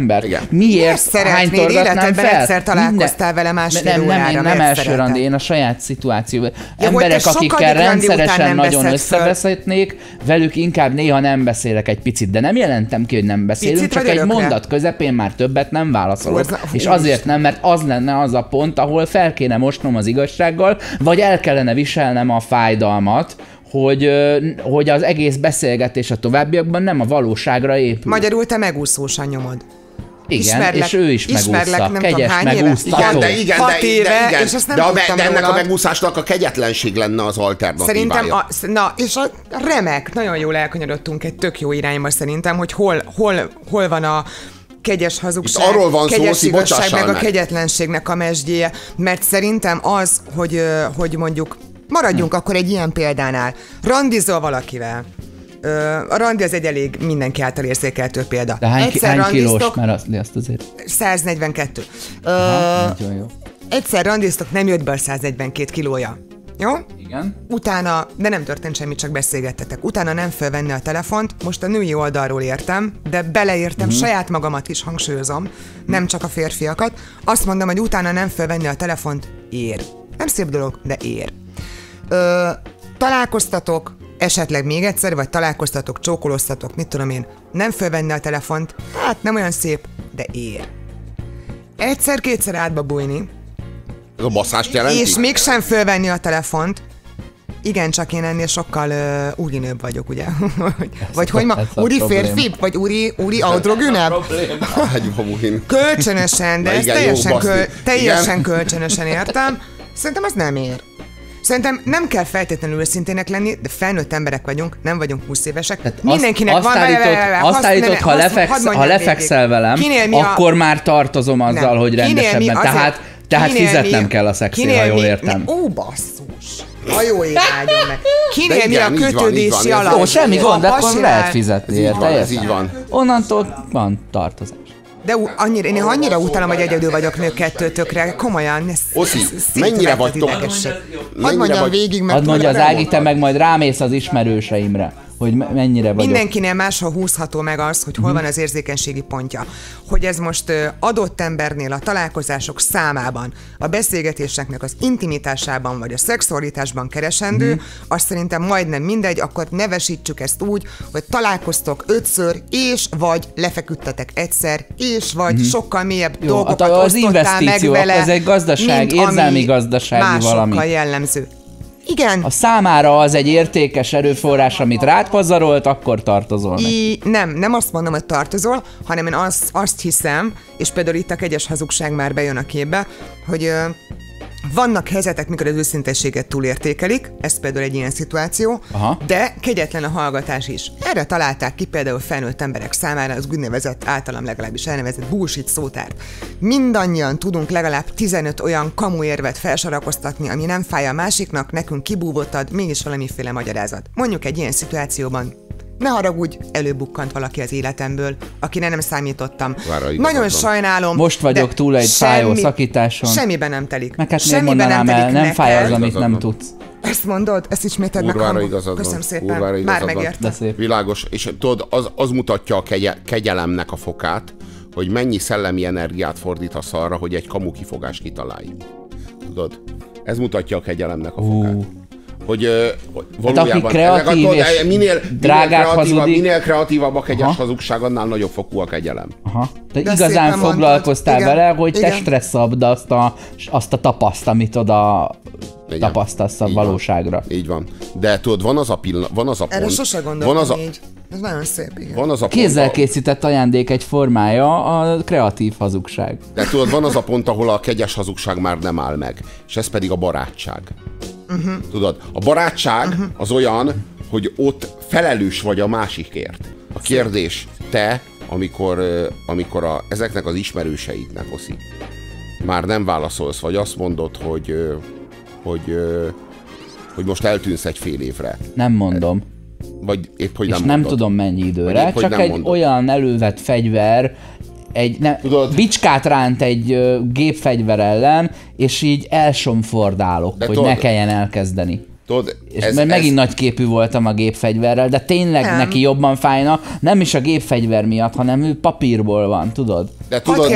S2: miért hánytorgatnám fel?
S4: Egyszer találkoztál vele másfél órára,
S2: én nem első randi, én a saját szituációban.
S4: Ja,
S2: emberek, akikkel rendszeresen nagyon
S4: összebeszélnék,
S2: velük inkább néha nem beszélek egy picit, de nem jelentem ki, hogy nem beszélünk,
S4: picit
S2: csak egy mondat közepén már többet nem válaszolok. És azért nem, mert az lenne az a pont, ahol fel kéne mosnom az igazsággal, vagy el kellene viselnem a fájdalmat, hogy az egész beszélgetés a továbbiakban nem a valóságra épül.
S4: Magyarul te megúszósan nyomod.
S2: Igen, és ő is megúszta. Kegyes megúsztató.
S3: Igen,
S4: és azt nem
S3: de ennek a megúszásnak a kegyetlenség lenne az alternatívája.
S4: Szerintem, és a remek, nagyon jól elkanyarodtunk egy tök jó irányba szerintem, hogy hol van a kegyes hazugság,
S3: arról van
S4: kegyes
S3: szó,
S4: igazság, meg a kegyetlenségnek a mesdjéje, mert szerintem az, hogy mondjuk maradjunk akkor egy ilyen példánál. Randizol valakivel. A randi az egy elég mindenki által érzékeltő példa.
S2: De hány kilós? Mert azt azért...
S4: 142.
S2: Nagyon jó.
S4: Egyszer randiztok, nem jött be a 142 kilója. Jó?
S2: Igen.
S4: Utána, de nem történt semmi, csak beszélgettetek. Utána nem fölvenni a telefont, most a női oldalról értem, de beleértem saját magamat is, hangsúlyozom, nem csak a férfiakat. Azt mondom, hogy utána nem fölvenni a telefont, ér. Nem szép dolog, de ér. Találkoztatok, esetleg még egyszer, vagy találkoztatok, csókoloztatok, mit tudom én, nem fölvenni a telefont, hát nem olyan szép, de ér. Egyszer-kétszer átba bújni,
S3: Ez a baszást jelenti?
S4: és mégsem fölvenni a telefont, igen, csak én ennél sokkal úrinőbb vagyok, ugye? Vagy hogy ma, úri férfi? Vagy úri androgynebb? Kölcsönösen, de ezt teljesen kölcsönösen értem. Szerintem az nem ér. Szerintem nem kell feltétlenül őszintének lenni, de felnőtt emberek vagyunk, nem vagyunk 20 évesek. Tehát mindenkinek
S2: azt állítod, ha lefekszel velem, akkor már tartozom azzal, hogy rendesebben. Tehát fizetnem kell a szexért, ha jól értem.
S4: Ó, basszus! A jó ég áldjon meg. Kinél mi a kötődési alap?
S2: Ó, semmi gond, akkor lehet fizetni érte.
S3: Ez így van.
S2: Onnantól van tartozás.
S4: De én annyira utálom, hogy egyedül vagyok nők kettőtökre, komolyan.
S3: Oszi, mennyire vagytok?
S4: Hadd mondjam végig, mert...
S2: Hadd mondja az Ági, te meg majd rámész az ismerőseimre, hogy mennyire vagyok.
S4: Mindenkinél máshol húzható meg az, hogy hol van az érzékenységi pontja. Hogy ez most adott embernél a találkozások számában, a beszélgetéseknek az intimitásában vagy a szexualitásban keresendő, azt szerintem majdnem mindegy, akkor nevesítsük ezt úgy, hogy találkoztok 5-ször, és vagy lefeküdtetek egyszer, és vagy sokkal mélyebb dolgokat
S2: az
S4: osztottál meg vele,
S2: ez egy gazdaság, érzelmi gazdasági valami.
S4: Másokkal jellemző. Igen.
S2: A számára az egy értékes erőforrás, amit rád pazarolt, akkor tartozol neki.
S4: Nem azt mondom, hogy tartozol, hanem én azt hiszem, és például itt a kegyes hazugság már bejön a képbe, hogy vannak helyzetek, mikor az őszintességet túlértékelik, ez például egy ilyen szituáció, de kegyetlen a hallgatás is. Erre találták ki például felnőtt emberek számára az úgynevezett, általam legalábbis elnevezett bullshit szótárt. Mindannyian tudunk legalább 15 olyan kamuérvet felsorakoztatni, ami nem fáj a másiknak, nekünk kibúvottad, mégis valamiféle magyarázat. Mondjuk egy ilyen szituációban, ne haragudj, előbukkant valaki az életemből, akire nem számítottam. Nagyon sajnálom.
S2: Most vagyok túl egy fájó szakításon.
S4: Semmiben nem telik.
S2: Meg hát miért mondanám el, nem fáj az, amit nem tudsz.
S4: Ezt mondod? Ezt isméted meg hangul. Köszönöm szépen. Már megértem.
S3: Világos. És tudod, az mutatja a kegyelemnek a fokát, hogy mennyi szellemi energiát fordítasz arra, hogy egy kamu kifogás kitalálj. Tudod? Ez mutatja a kegyelemnek a fokát. Hogy valójában
S2: kreatív és
S3: minél kreatívabb a kegyes hazugság, annál nagyobb fokú a kegyelem.
S2: De igazán foglalkoztál vele, hogy testre szabd azt a tapaszt, amit oda tapasztalsz a valóságra.
S3: Így van. De tudod, van az a pont.
S4: Erre sose gondoltam így. Ez nagyon szép, igen.
S2: Kézzel készített ajándék egy formája a kreatív hazugság.
S3: De tudod, van az a pont, ahol a kegyes hazugság már nem áll meg. És ez pedig a barátság. Tudod, a barátság az olyan, hogy ott felelős vagy a másikért. A kérdés, te, amikor ezeknek az ismerőseidnek, Oszi, már nem válaszolsz, vagy azt mondod, hogy most eltűnsz egy fél évre.
S2: Nem mondom.
S3: Vagy épp, hogy
S2: és
S3: nem
S2: mondod. Tudom mennyi időre, épp, csak egy mondod. Olyan elővett fegyver, bicskát ránt egy gépfegyver ellen, és így elsomfordálok, hogy ne kelljen elkezdeni.
S3: Tudod,
S2: És megint nagyképű voltam a gépfegyverrel, de tényleg neki jobban fájna, nem is a gépfegyver miatt, hanem ő papírból van, tudod?
S3: De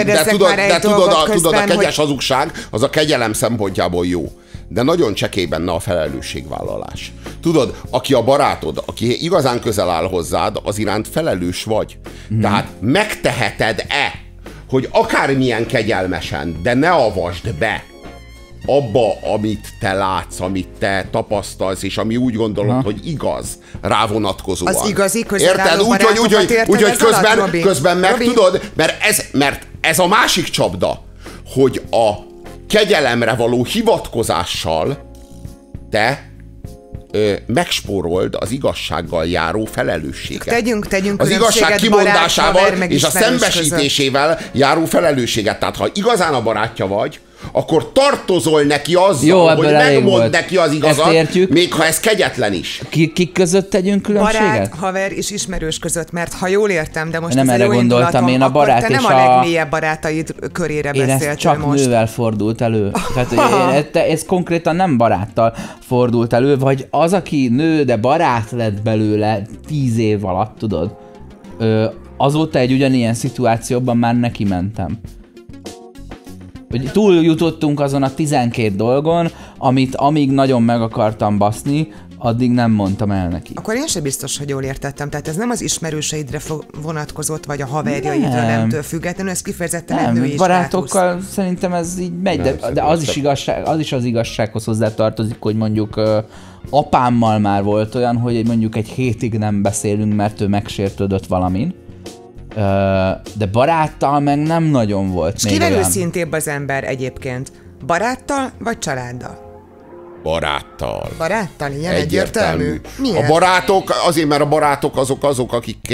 S3: tudod, a kegyes hazugság az a kegyelem szempontjából jó. De nagyon csekély benne a felelősségvállalás. Tudod, aki a barátod, aki igazán közel áll hozzád, az iránt felelős vagy. Tehát megteheted-e, hogy akármilyen kegyelmesen, de ne avasd be abba, amit te látsz, amit te tapasztalsz, és ami úgy gondolod, hogy igaz, rá vonatkozóan.
S4: Az igazi közelálló
S3: Úgyhogy közben meg tudod, mert ez a másik csapda, hogy a kegyelemre való hivatkozással te megspórold az igazsággal járó felelősséget.
S4: Tegyünk
S3: az igazság kimondásával és a szembesítésével
S4: között
S3: járó felelősséget. Tehát ha igazán a barátja vagy, akkor tartozol neki azzal, hogy megmond neki az igazat, még ha ez kegyetlen is.
S2: Kik között tegyünk különbséget?
S4: Barát, haver és ismerős között, mert ha jól értem, de most
S2: nem erre gondoltam, én a barát
S4: te nem
S2: és
S4: a legmélyebb barátaid körére beszéltél
S2: ez csak
S4: most.
S2: nővel fordult elő. Tehát ez konkrétan nem baráttal fordult elő, vagy az, aki nő, de barát lett belőle 10 év alatt, tudod? Azóta egy ugyanilyen szituációban már neki mentem. Hogy túljutottunk azon a 12 dolgon, amit amíg nagyon meg akartam baszni, addig nem mondtam el neki.
S4: Akkor én sem biztos, hogy jól értettem. Tehát ez nem az ismerőseidre vonatkozott, vagy a haverjaidra nemtől függetlenül, ez kifejezetten egy női
S2: barátokkal
S4: státusz.
S2: Szerintem ez így megy, de az is az igazsághoz hozzátartozik, hogy mondjuk apámmal már volt olyan, hogy mondjuk egy hétig nem beszélünk, mert ő megsértődött valamin. De baráttal meg nem nagyon volt.
S4: És kivel őszintébb az ember egyébként? Baráttal vagy családdal?
S3: Baráttal.
S4: Baráttal, ilyen egyértelmű. Miért?
S3: A barátok, azért mert a barátok azok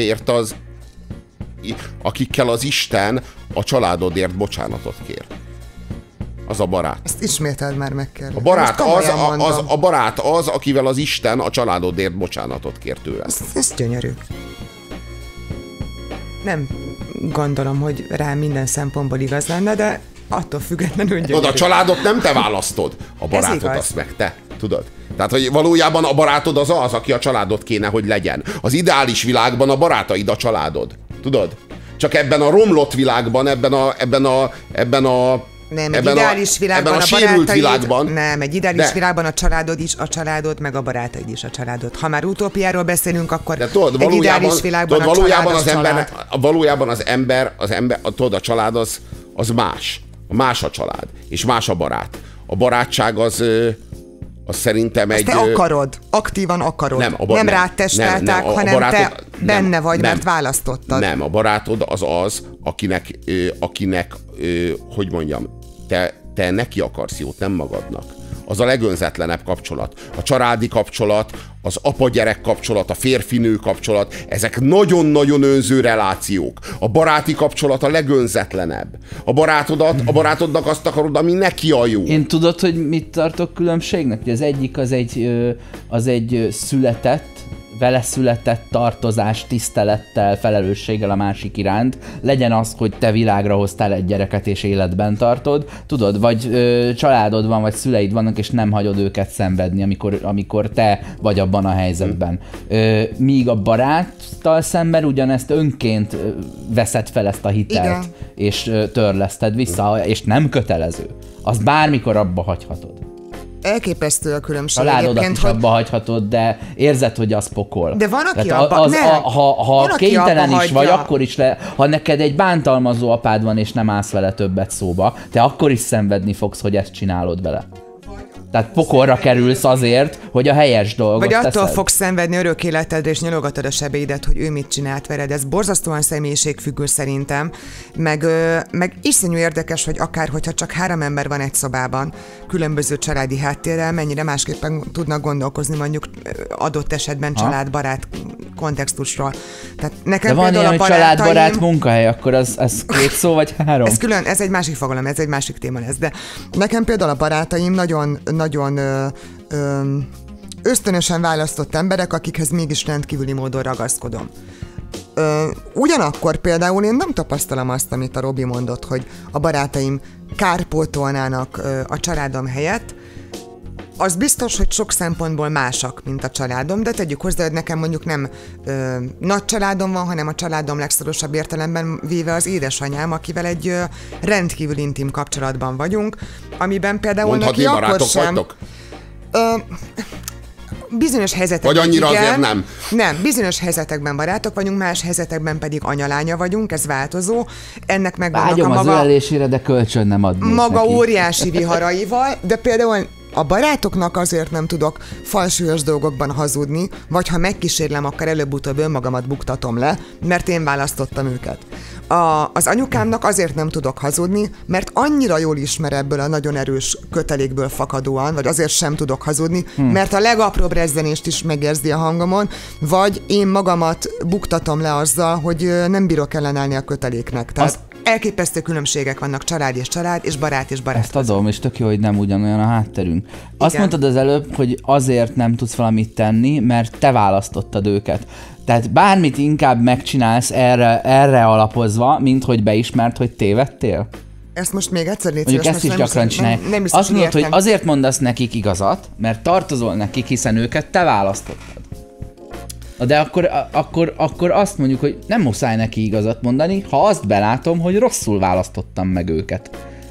S3: akikkel az Isten a családodért bocsánatot kér. Az a barát.
S4: Ezt ismételd már meg kell.
S3: A barát az, akivel az Isten a családodért bocsánatot kér tőle.
S4: Ez gyönyörű. Nem gondolom, hogy rá minden szempontból igaz lenne, de attól függetlenül gyönyörű.
S3: A családot nem te választod, a barátod azt meg te, tudod? Tehát, hogy valójában a barátod az, aki a családod kéne, hogy legyen. Az ideális világban a barátaid a családod, tudod? Csak ebben a romlott világban, ebben a
S4: nem, egy ideális világban a
S3: sérült világban.
S4: Nem, egy ideális világban a családod is a családod, meg a barátaid is a családod. Ha már utópiáról beszélünk, akkor egy ideális világban a család
S3: valójában az ember, tudod, a család az más. Más a család, és más a barát. A barátság az szerintem
S4: azt te akarod, aktívan akarod. Nem rád testálták, hanem te benne vagy, mert választottad.
S3: Nem, a barátod az, akinek hogy mondjam, te neki akarsz jót, nem magadnak. Az a legönzetlenebb kapcsolat. A családi kapcsolat, az apa-gyerek kapcsolat, a férfi-nő kapcsolat, ezek nagyon-nagyon önző relációk. A baráti kapcsolat a legönzetlenebb. A barátodnak azt akarod, ami neki a jó.
S2: Én tudod, hogy mit tartok különbségnek? Hogy az egyik az egy született, vele született tartozás, tisztelettel, felelősséggel a másik iránt. Legyen az, hogy te világra hoztál egy gyereket és életben tartod, tudod, vagy családod van, vagy szüleid vannak, és nem hagyod őket szenvedni, amikor te vagy abban a helyzetben. Míg a baráttal szemben ugyanezt önként veszed fel ezt a hitelt, igen, és törleszted vissza, és nem kötelező. Azt bármikor abba hagyhatod.
S4: Elképesztő a különbség.
S2: Családodat is abba hagyhatod, de érzed, hogy az pokol.
S4: De van, aki abba...
S2: Ha kénytelen is vagy, akkor is ha neked egy bántalmazó apád van, és nem állsz vele többet szóba, te akkor is szenvedni fogsz, hogy ezt csinálod vele. Tehát pokolra kerülsz azért, hogy a helyes dolgot teszed.
S4: Vagy attól fogsz szenvedni örök életedre, és nyalogatod a sebeidet, hogy ő mit csinált veled. Ez borzasztóan személyiségfüggő szerintem. Meg iszonyú érdekes, hogy hogyha csak 3 ember van egy szobában, különböző családi háttérrel, mennyire másképpen tudnak gondolkozni mondjuk adott esetben családbarát kontextusról. Tehát nekem
S2: de van ilyen, hogy családbarát munkahely, akkor ez 2 szó vagy 3?
S4: Ez egy másik fogalom, ez egy másik téma lesz. De nekem például a barátaim nagyon ösztönösen választott emberek, akikhez mégis rendkívüli módon ragaszkodom. Ugyanakkor például én nem tapasztalom azt, amit a Robi mondott, hogy a barátaim kárpótolnának a családom helyett. az biztos, hogy sok szempontból másak, mint a családom, de tegyük hozzá, hogy nekem mondjuk nem nagy családom van, hanem a családom legszorosabb értelemben véve az édesanyám, akivel egy rendkívül intim kapcsolatban vagyunk, amiben például
S3: Mondhatni,
S4: neki
S3: barátok
S4: akkor sem...
S3: vagytok?
S4: Bizonyos helyzetekben
S3: vagy annyira
S4: igen,
S3: azért nem?
S4: Nem, bizonyos helyzetekben barátok vagyunk, más helyzetekben pedig anyalánya vagyunk, ez változó. Ennek megvannak
S2: Vágyom
S4: a
S2: az
S4: maga...
S2: ölelésére, de kölcsön nem adnék
S4: maga
S2: neki.
S4: óriási viharaival, de például a barátoknak azért nem tudok falsúlyos dolgokban hazudni, vagy ha megkísérlem, akkor előbb-utóbb önmagamat buktatom le, mert én választottam őket. Az anyukámnak azért nem tudok hazudni, mert annyira jól ismer ebből a nagyon erős kötelékből fakadóan, vagy azért sem tudok hazudni, mert a legapróbb rezzenést is megérzi a hangomon, vagy én magamat buktatom le azzal, hogy nem bírok ellenállni a köteléknek. Tehát elképesztő különbségek vannak család és barát és barát.
S2: Ezt adom, és tök jó, hogy nem ugyanolyan a hátterünk. Azt mondtad az előbb, hogy azért nem tudsz valamit tenni, mert te választottad őket. Tehát bármit inkább megcsinálsz erre alapozva, mint hogy beismert, hogy tévedtél?
S4: Ezt most még egyszer légy
S2: mondjuk ezt is gyakran csinálják.
S4: Nem
S2: azt mondod, hogy azért mondasz nekik igazat, mert tartozol nekik, hiszen őket te választottad. De akkor azt mondjuk, hogy nem muszáj neki igazat mondani, ha azt belátom, hogy rosszul választottam meg őket.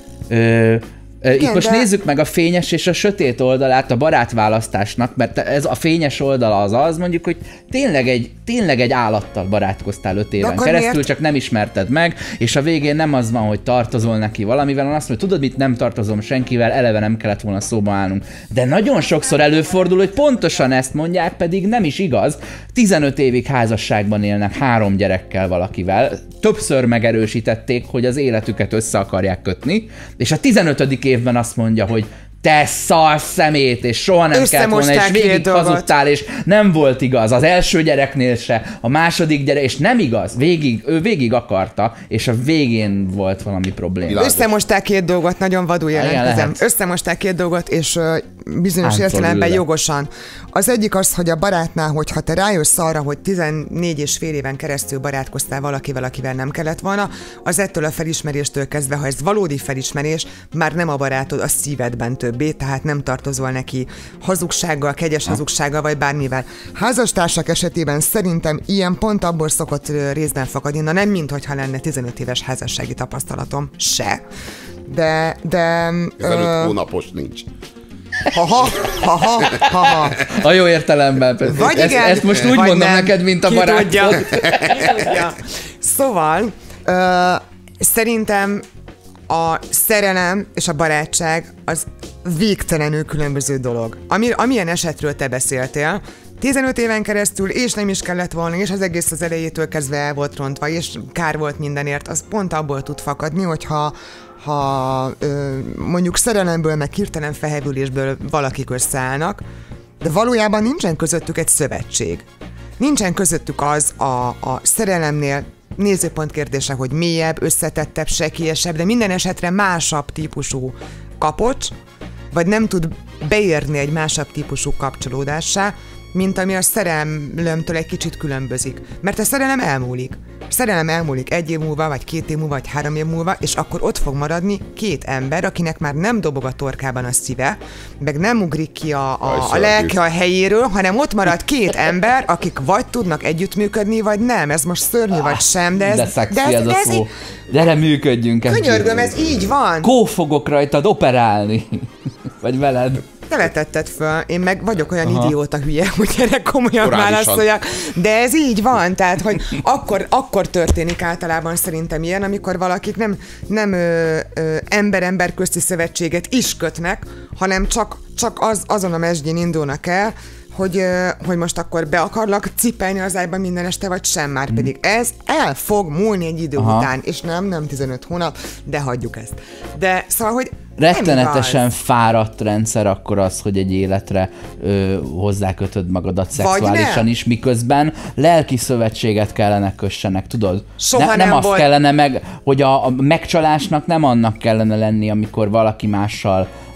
S2: Igen, itt most nézzük meg a fényes és a sötét oldalát a barátválasztásnak, mert ez a fényes oldala az mondjuk, hogy tényleg egy állattal barátkoztál 5 éven keresztül, miért? Csak nem ismerted meg, és a végén nem az van, hogy tartozol neki valamivel, hanem azt mondja, tudod mit, nem tartozom senkivel, eleve nem kellett volna szóba állnunk. De nagyon sokszor előfordul, hogy pontosan ezt mondják, pedig nem is igaz. 15 évig házasságban élnek 3 gyerekkel valakivel, többször megerősítették, hogy az életüket össze akarják kötni, és a 15. évben azt mondja, hogy te szar szemét, és soha nem kellett volna, és végig hazudtál, és nem volt igaz. Az első gyereknél se, a második gyerek, és nem igaz. Ő végig akarta, és a végén volt valami probléma.
S4: Összemosták 2 dolgot, nagyon vadul jelentkezem. Összemosták 2 dolgot, és bizonyos értelemben jogosan. Az egyik az, hogy a barátnál, hogyha te rájössz arra, hogy 14 és fél éven keresztül barátkoztál valakivel, akivel nem kellett volna, az ettől a felismeréstől kezdve, ha ez valódi felismerés, már nem a barátod, a szívedben többé, tehát nem tartozol neki hazugsággal, kegyes hazugsággal, vagy bármivel. Házastársak esetében szerintem ilyen pont abból szokott részben fakadni, na nem minthogyha lenne 15 éves házassági tapasztalatom, se. De
S3: 15 hónapos nincs.
S4: Ha.
S2: A jó értelemben.
S4: Vagy igen,
S2: ezt most úgy mondom nem, neked, mint a barátod.
S4: Szóval, szerintem a szerelem és a barátság az végtelenül különböző dolog. Amilyen esetről te beszéltél, 15 éven keresztül, és nem is kellett volna, és az egész az elejétől kezdve el volt rontva, és kár volt mindenért, az pont abból tud fakadni, hogyha mondjuk szerelemből, meg hirtelen felhevülésből valakik összeállnak, de valójában nincsen közöttük egy szövetség. Nincsen közöttük az a szerelemnél nézőpont kérdése, hogy mélyebb, összetettebb, sekélyesebb, de minden esetre másabb típusú kapocs, vagy nem tud beérni egy másabb típusú kapcsolódássá, mint ami a szerelemtől egy kicsit különbözik. Mert a szerelem elmúlik. A szerelem elmúlik 1 év múlva, vagy 2 év múlva, vagy 3 év múlva, és akkor ott fog maradni 2 ember, akinek már nem dobog a torkában a szíve, meg nem ugrik ki a lelke a helyéről, hanem ott marad 2 ember, akik vagy tudnak együttműködni, vagy nem. Ez most szörnyű, vagy sem, de ez
S2: a szó. Gyere, működjünk.
S4: Könyörgöm, ez így van.
S2: Fogok rajtad operálni. Vagy veled.
S4: Te vetetted föl, én meg vagyok olyan idióta hülye, hogy erre komolyan válaszoljak, de ez így van, tehát, hogy akkor történik általában szerintem ilyen, amikor valakik nem ember-ember közti szövetséget is kötnek, hanem csak azon a mesdjén indulnak el, hogy most akkor be akarlak cipelni az ágyban minden este, vagy sem, már pedig ez el fog múlni egy idő után, és nem 15 hónap, de hagyjuk ezt. De szóval, hogy
S2: rettenetesen fáradt rendszer akkor az, hogy egy életre hozzákötöd magadat szexuálisan is, miközben lelki szövetséget kellene kössenek, tudod?
S4: Soha
S2: nem azt kellene meg, hogy a megcsalásnak nem annak kellene lenni, amikor valaki mással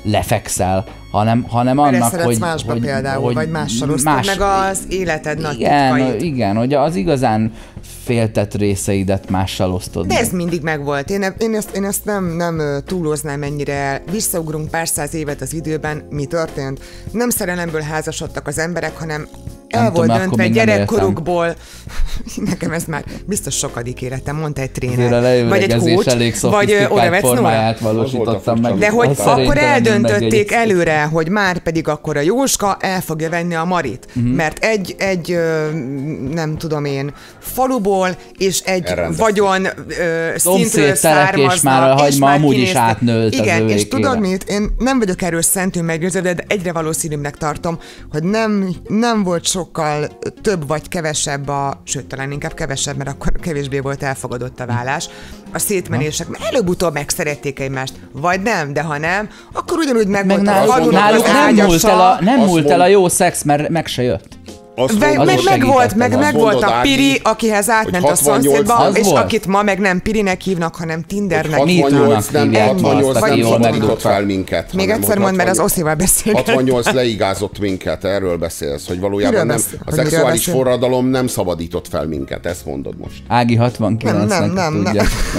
S2: lefekszel, hanem annak, hogy...
S4: másba például,
S2: hogy
S4: vagy mással osztod meg az életed nagy titkait.
S2: Igen, hogy az igazán féltett részeidet mással osztod.
S4: De ez mindig megvolt. Én ezt nem túloznám ennyire. Visszaugrunk pár száz évet az időben, mi történt. Nem szerelemből házasodtak az emberek, hanem el volt döntve gyerekkorukból. Nekem ez már biztos sokadik életem, mondta egy tréner. Vagy egy coach, vagy
S2: formáját valósítottam meg.
S4: De hogy akkor eldöntötték előre, hogy már pedig akkor a Jóska el fogja venni a Marit. Mert egy nem tudom én, faluból és egy vagyon szintről származnak.
S2: És már a hagyma amúgy is átnőtt.
S4: Igen, és tudod mit? Én nem vagyok erről szentül meggyőződve, de egyre valószínűbbnek tartom, hogy nem volt sokkal több vagy kevesebb sőt, talán inkább kevesebb, mert akkor kevésbé volt elfogadott a vállás. A szétmenések, mert előbb-utóbb megszerették egymást, vagy nem, de ha nem, akkor ugyanúgy megvolt
S2: náluk nem múlt el a jó szex, mert meg se jött.
S4: Megvolt a Piri, akihez átment a szomszédba, és akit ma meg nem Pirinek hívnak, hanem Tindernek.
S3: 68 nem szabadított fel minket.
S4: Még egyszer mondd, mert az Oszival beszélgetünk.
S3: 68 leigázott minket, erről beszélsz, hogy valójában nem, a szexuális forradalom nem szabadított fel minket, ezt mondod most.
S2: Ági 69-nek tudja.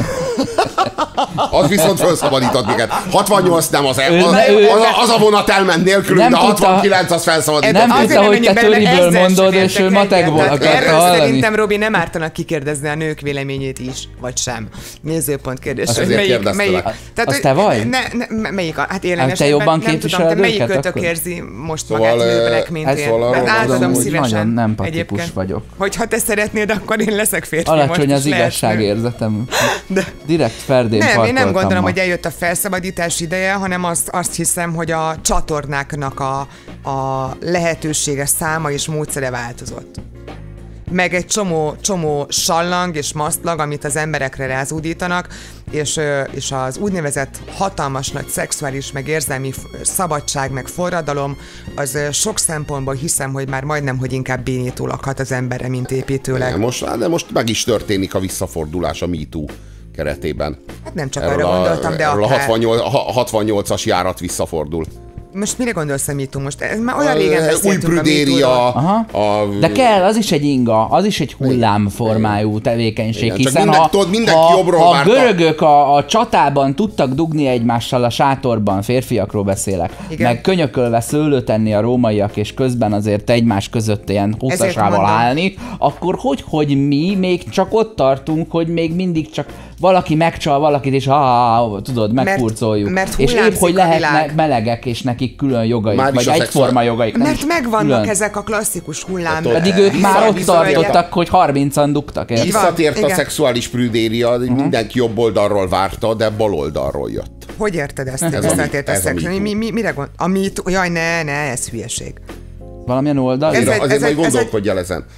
S3: Az viszont felszabadított minket. 68 nem az a vonat elment nélkülünk, de 69 az felszabadított.
S2: Nem tudta, hogy te töriből mondod, és ő matekból akarta hallani.
S4: Szerintem, Robi, nem ártanak kikérdezni a nők véleményét is, vagy sem. Nézőpont kérdés.
S3: Azt ezért
S4: melyik?
S2: Az te vagy?
S4: Melyik? Hát én
S2: te jobban képviseled őket?
S4: Melyik kötök érzi most magát nőbbnek, mint én? Átadom szívesen.
S2: Nagyon nem patikus vagyok.
S4: Hogyha te szeretnéd, akkor én leszek férfi.
S2: Alacsony az igazságérzetem. Direkt Ferdén
S4: nem, én nem gondolom, hogy eljött a felszabadítás ideje, hanem azt hiszem, hogy a csatornáknak a lehetősége, száma és módszere változott. Meg egy csomó sallang és masztlag, amit az emberekre rázúdítanak, és az úgynevezett hatalmas nagy szexuális, meg érzelmi szabadság, meg forradalom, az sok szempontból hiszem, hogy már majdnem, hogy inkább bénító lakhat az emberre, mint építőleg.
S3: De most meg is történik a visszafordulás a MeToo keretében.
S4: Hát nem csak arra gondoltam, de
S3: akár... A 68-as járat visszafordul.
S4: Most mire gondolsz a MeToo? Most ez már olyan régen beszéltünk
S3: új prüdéria.
S2: De kell, az is egy inga, az is egy hullámformájú tevékenység, igen, hiszen ha a görögök a csatában tudtak dugni egymással a sátorban, férfiakról beszélek, igen, meg könyökölve szőlőt tenni a rómaiak, és közben azért egymás között ilyen hosszasával állni, akkor hogy mi még csak ott tartunk, hogy még mindig csak valaki megcsal valakit, és tudod, megpurcoljuk. És épp, hogy lehetnek melegek, és nekik külön jogaik, már vagy egyforma jogaik.
S4: Mert megvannak ezek a klasszikus hullám.
S2: Pedig ők már ott tartottak, hogy 30-an dugtak.
S3: Visszatért a szexuális prüdéria, mindenki jobb oldalról várta, de bal oldalról jött.
S4: Hogy érted ezt? Visszatért a szexuális. Mire gond? Jaj, ne, ez hülyeség.
S2: Valamilyen oldal?
S3: Azért majd gondolkodj el ezen.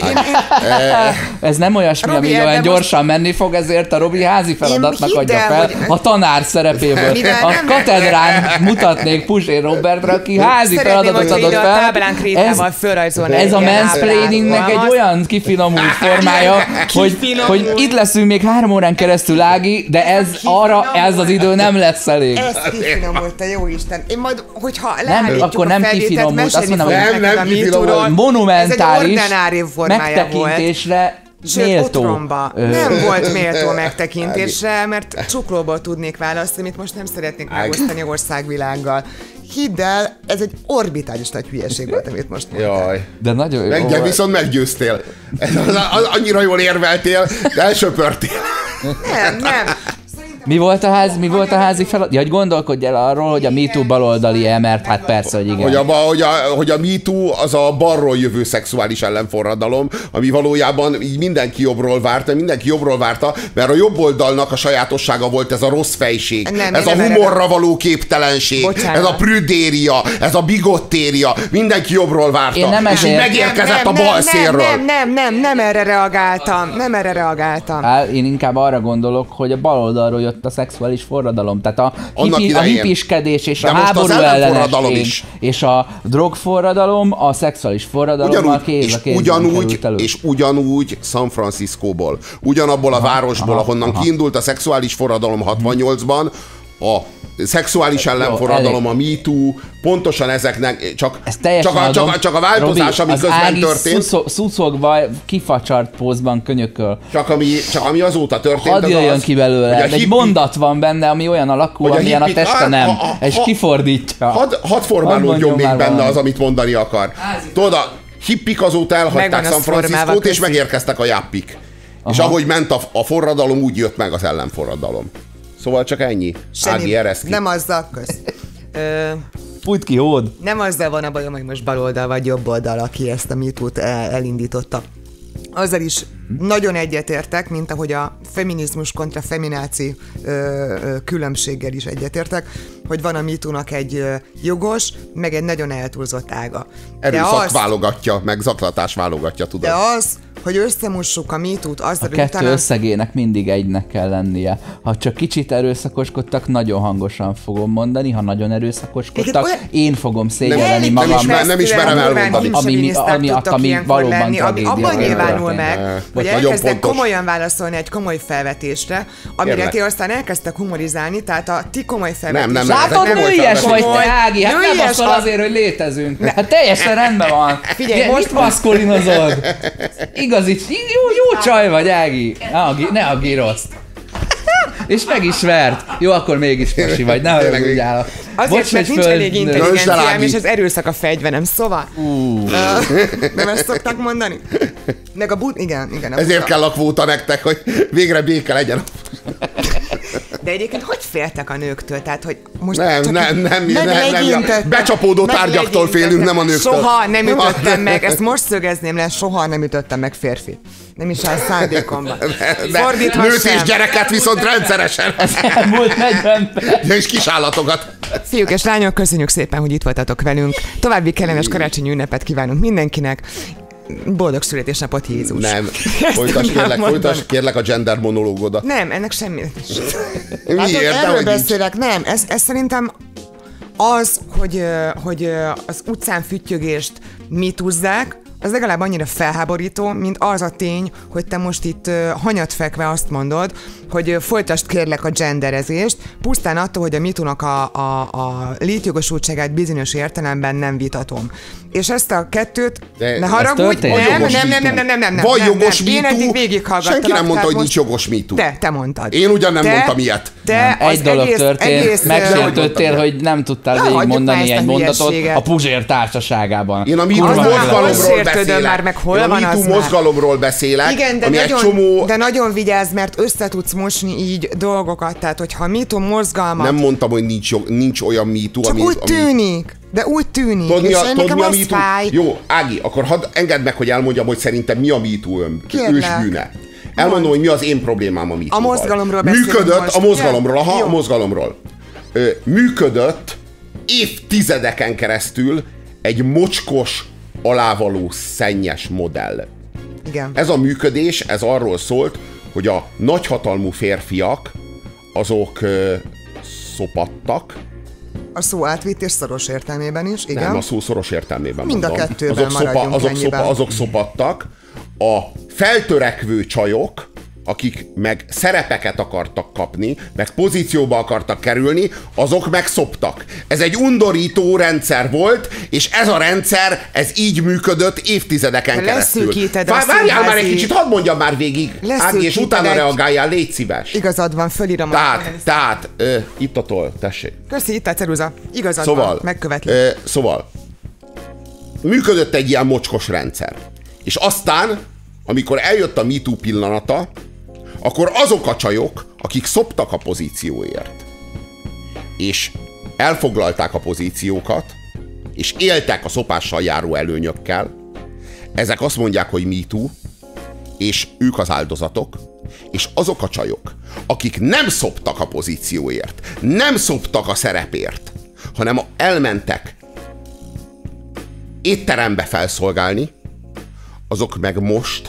S2: Ez nem olyasmi, ami olyan gyorsan menni fog, ezért a Robi házi feladatnak adja fel a tanár szerepéből. A katedrán mutatnék Puzsér Robertra, aki házi feladatot adott fel. Ez a mansplainingnek egy olyan kifinomult formája, hogy itt leszünk még 3 órán keresztül, Ági, de ez az idő nem lesz elég.
S4: Ez kifinomult, a jó Isten. Én majd, hogyha
S2: akkor nem kifinomult, azt mondom, hogy
S3: nem kifinomult.
S2: Monumentális megtekintésre méltó.
S4: Nem volt méltó megtekintésre, mert csuklóból tudnék választani, amit most nem szeretnék megosztani országvilággal. Hidd el, ez egy orbitális nagy hülyeség volt, amit most mondtál. Jaj.
S2: De nagyon jó.
S3: Engem viszont meggyőztél. Annyira jól érveltél, de elsöpörtél.
S4: Nem.
S2: Mi volt a házi feladat? Ja, hogy gondolkodj el arról, hogy a MeToo baloldali-e, mert hát persze, hogy igen.
S3: Hogy a MeToo az a balról jövő szexuális ellenforradalom, ami valójában így mindenki jobbról várta, mert a jobb oldalnak a sajátossága volt ez a rossz fejség, ez a humorra való képtelenség, ez a prüdéria, ez a bigottéria, mindenki jobbról várta, és így megérkezett a bal szélről.
S4: Nem erre reagáltam.
S2: Én inkább arra gondolok, hogy a baloldalról jött a szexuális forradalom. Tehát a hippiskedés és a háború ellenesség és a drogforradalom, a szexuális forradalommal kéz a kézben került elő.
S3: És ugyanúgy San Franciscóból, ugyanabból a városból, ahonnan kiindult a szexuális forradalom 68-ban, a szexuális ellenforradalom, a Me Too, pontosan ezeknek csak a változás,
S2: Robi,
S3: ami közben történt.
S2: Szuszogva, kifacsart pózban könyököl.
S3: Csak ami azóta történt.
S2: Hadd jöjjön ki belőle. Egy mondat van benne, ami olyan alakul, amilyen a teste nem. És kifordítja.
S3: Hadd formálódjon még benne az, amit mondani akar. Tudod, a hippik azóta elhagyták San Franciscót, és megérkeztek a jappik. És ahogy ment a forradalom, úgy jött meg az ellenforradalom. Szóval csak ennyi. Ági, ereszd ki.
S4: Nem azzal, kösz.
S2: Fújt ki, hód.
S4: Nem azzal van a bajom, hogy most baloldal vagy jobboldal, aki ezt a MeToo-t elindította. Azzal is nagyon egyetértek, mint ahogy a feminizmus kontra femináci különbséggel is egyetértek, hogy van a MeToo-nak egy jogos, meg egy nagyon eltúlzott ága.
S3: Erőszak válogatja, meg zaklatás válogatja, tudod.
S4: De az, hogy összemossuk a MeToo-t azzal,
S2: a kettő összegének mindig egynek kell lennie. Ha csak kicsit erőszakoskodtak, nagyon hangosan fogom mondani, ha nagyon erőszakoskodtak, én fogom szégyelleni magam.
S3: Nem ismerem elmondani.
S2: Ami valóban tragédia.
S4: Abban nyilvánul meg, hogy elkezdtek komolyan válaszolni egy komoly felvetésre, amire ti aztán elkezdtek humorizálni, tehát a ti komoly felvetésre.
S2: Látod, nőies vagy te, Ági? Hát nem baszol azért, hogy létezünk. Hát teljesen rendben van.
S4: Figyelj, most
S2: maszkulinozod. Igazi, jó csaj vagy, Ági. Ne a gíroszt. És meg is vert. Jó, akkor mégis pasi vagy, ne haragudjál.
S4: Azért, mert nincs elég intelligenciám, és az erőszak a fegyverem, szóval. Nem ezt szoktak mondani? Meg igen.
S3: Ezért kell a kvóta nektek, hogy végre béke legyen.
S4: De egyébként hogy féltek a nőktől? Tehát, hogy most
S3: nem. Becsapódó tárgyaktól félünk, nem a nőktől.
S4: Soha nem ütöttem meg, ezt most szögezném le, soha nem ütöttem meg férfit. Nem is áll szándékomban.
S3: Nőt és gyereket viszont rendszeresen.
S2: Ez elmúlt 40 perc.
S3: És kisállatokat.
S4: Fiúk és lányok, köszönjük szépen, hogy itt voltatok velünk. További kellemes karácsonyi ünnepet kívánunk mindenkinek. Boldog születésnapot, Jézus.
S3: Nem. Folytasd kérlek a gender monológodat.
S4: Nem, ennek semmi.
S3: Miért?
S4: Erről beszélek, nem. Ez szerintem az, hogy az utcán füttyögést mitúzzák, az legalább annyira felháborító, mint az a tény, hogy te most itt hanyatfekve azt mondod, hogy folytasd kérlek a genderezést, pusztán attól, hogy a MeToo-nak a létjogosultságát bizonyos értelemben nem vitatom. És ezt a kettőt, ne haragudj, nem.
S3: Van jogos MeToo?
S4: Én eddig végighallgattalak.
S3: Senki nem mondta, hogy nincs jogos MeToo.
S4: Te mondtad.
S3: Én ugyan nem mondtam ilyet.
S2: Egy dolog történt, megsértődtél, hogy nem tudtál végigmondani egy mondatot a Puzsér társaságában.
S3: Én a MeToo mozgalomról beszélek.
S4: Már meg hol van az
S3: mozgalomról beszélek.
S4: Igen, de nagyon vigyázz, mert össze tudsz mosni így dolgokat. Tehát, hogyha a MeToo mozgalmat...
S3: Nem mondtam, hogy nincs olyan MeToo,
S4: ami... úgy tűnik. De úgy tűnik, és nekem az fáj.
S3: Jó, Ági, akkor engedd meg, hogy elmondjam, hogy szerintem mi a MeToo ősbűne. Elmondom, hogy mi az én problémám a MeToo-val.
S4: A mozgalomról beszélünk
S3: a mozgalomról. Működött évtizedeken keresztül egy mocskos, alávaló, szennyes modell.
S4: Igen.
S3: Ez a működés, ez arról szólt, hogy a nagyhatalmú férfiak, azok szopattak.
S4: A szó átvitt és szoros értelmében is, igen.
S3: Nem, a szó szoros értelmében
S4: mind
S3: mondom.
S4: A kettőben
S3: azok szopattak. A feltörekvő csajok, akik meg szerepeket akartak kapni, meg pozícióba akartak kerülni, azok megszoptak. Ez egy undorító rendszer volt, és ez a rendszer, ez így működött évtizedeken keresztül. Várjál már egy kicsit, hadd mondjam már végig, Ági, és utána reagáljál, légy szíves.
S4: Igazad van, fölírom.
S3: Tehát, itt a toll, tessék.
S4: Köszi, itt a ceruza. Igazad van, megkövetli.
S3: Szóval, működött egy ilyen mocskos rendszer. És aztán, amikor eljött a MeToo pillanata, akkor azok a csajok, akik szoptak a pozícióért, és elfoglalták a pozíciókat, és éltek a szopással járó előnyökkel, ezek azt mondják, hogy MeToo, és ők az áldozatok, és azok a csajok, akik nem szoptak a pozícióért, nem szoptak a szerepért, hanem elmentek étterembe felszolgálni, azok meg most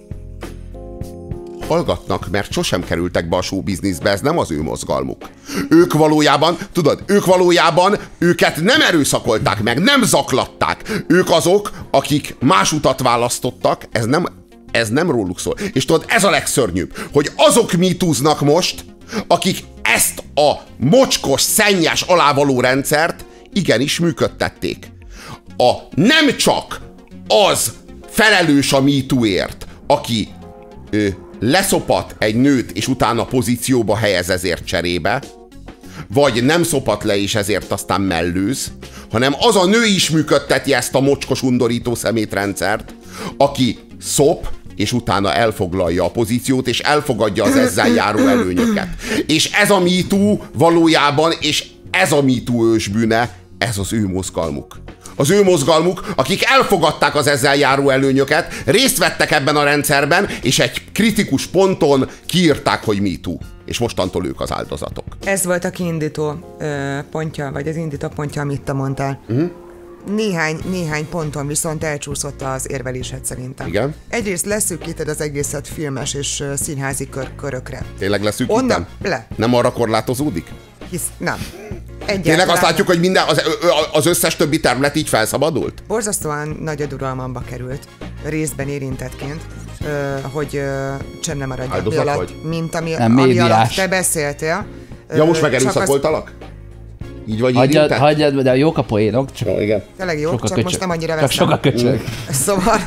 S3: hallgatnak, mert sosem kerültek be a showbizniszbe, ez nem az ő mozgalmuk. Ők valójában őket nem erőszakolták meg, nem zaklatták. Ők azok, akik más utat választottak, ez nem róluk szól. És tudod, ez a legszörnyűbb, hogy azok MeToo-znak most, akik ezt a mocskos, szennyes, alávaló rendszert igenis működtették. Nem csak az felelős a MeToo-ért, aki leszopat egy nőt, és utána pozícióba helyez ezért cserébe, vagy nem szopat le, és ezért aztán mellőz, hanem az a nő is működteti ezt a mocskos, undorító szemétrendszert, aki szop, és utána elfoglalja a pozíciót, és elfogadja az ezzel járó előnyöket. És ez a MeToo valójában, és ez a MeToo ősbűne, ez az ő mozgalmuk. Az ő mozgalmuk, akik elfogadták az ezzel járó előnyöket, részt vettek ebben a rendszerben, és egy kritikus ponton kiírták, hogy MeToo. És mostantól ők az áldozatok.
S4: Ez volt a kiindító pontja, vagy az indító pontja, amit te mondtál. Néhány ponton viszont elcsúszott az érvelésed szerintem.
S3: Igen.
S4: Egyrészt leszűkíted az egészet filmes és színházi körökre.
S3: Tényleg leszűkítem?
S4: Onnan le.
S3: Nem arra korlátozódik?
S4: Nem.
S3: Tényleg azt látjuk, hogy minden, az összes többi terület így felszabadult?
S4: Borzasztóan nagy aduralmamba került, részben érintettként, hogy csend nem maradjak mi alatt,
S3: vagy?
S4: Mint ami alatt te beszéltél.
S3: Ja, most megerőszakoltalak? Így vagy érintett?
S2: Hagyjad, de jók a poénok. Csak
S3: igen.
S4: Tényleg jó, csak most nem annyira
S2: veszem. Csak sok a köcsög.
S4: Szóval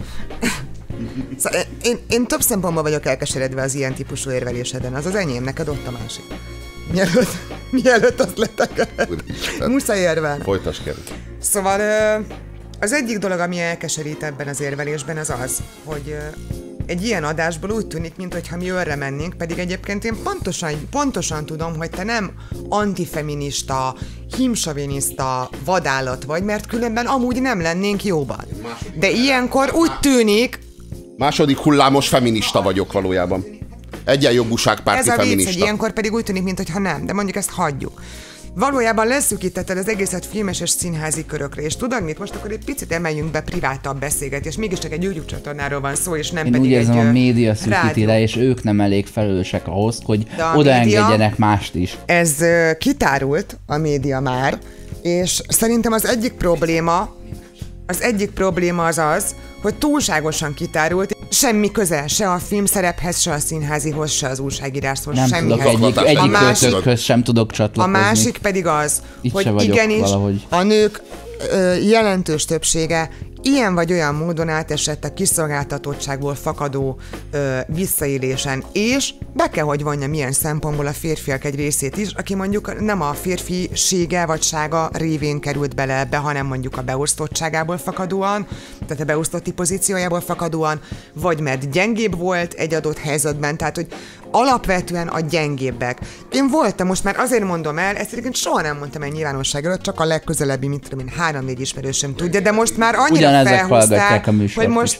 S4: én több szempontból vagyok elkeseredve az ilyen típusú érveléseden. Az enyém, neked ott a másik. Mielőtt azt letekered. Muszáj érvelni.
S3: Folytasd, kérlek.
S4: Szóval az egyik dolog, ami elkeserít ebben az érvelésben, az az, hogy egy ilyen adásból úgy tűnik, mintha mi őrre mennénk, pedig egyébként én pontosan tudom, hogy te nem antifeminista, himsoviniszta vadállat vagy, mert különben amúgy nem lennénk jóban. De ilyenkor úgy tűnik...
S3: Második hullámos feminista vagyok valójában. Egyenjogúságpárti feminista. Ez a vicc,
S4: ilyenkor pedig úgy tűnik, mintha nem, de mondjuk ezt hagyjuk. Valójában leszűkítetted az egészet filmes és színházi körökre, és tudod mit? Most akkor egy picit emeljünk be privátabb beszélgetést, mégiscsak egy YouTube csatornáról van szó, és nem
S2: én
S4: pedig
S2: úgy érzem,
S4: egy
S2: a média szűkíti le, és ők nem elég felelősek ahhoz, hogy odaengedjenek mást is.
S4: Ez kitárult a média már, és szerintem az egyik probléma az, hogy túlságosan kitárult, semmi köze se a filmszerephez, se a színházihoz, se az újságíráshoz,
S2: nem
S4: semmihez.
S2: Egyik költőkhöz sem tudok csatlakozni.
S4: A másik pedig az,
S2: itt
S4: hogy igenis
S2: valahogy.
S4: A nők jelentős többsége ilyen vagy olyan módon átesett a kiszolgáltatottságból fakadó visszaélésen, és be kell, hogy vonja milyen szempontból a férfiak egy részét is, aki mondjuk nem a férfisége vagy sága révén került bele ebbe, hanem mondjuk a beosztottságából fakadóan, tehát a beosztotti pozíciójából fakadóan, vagy mert gyengébb volt egy adott helyzetben, tehát hogy alapvetően a gyengébbek. Én voltam, most már azért mondom el, ezt egyébként soha nem mondtam el nyilvánosság előtt, csak a legközelebbi, mint tudom én, 3-4 ismerősöm tudja, de most már annyira felhúzták, hogy most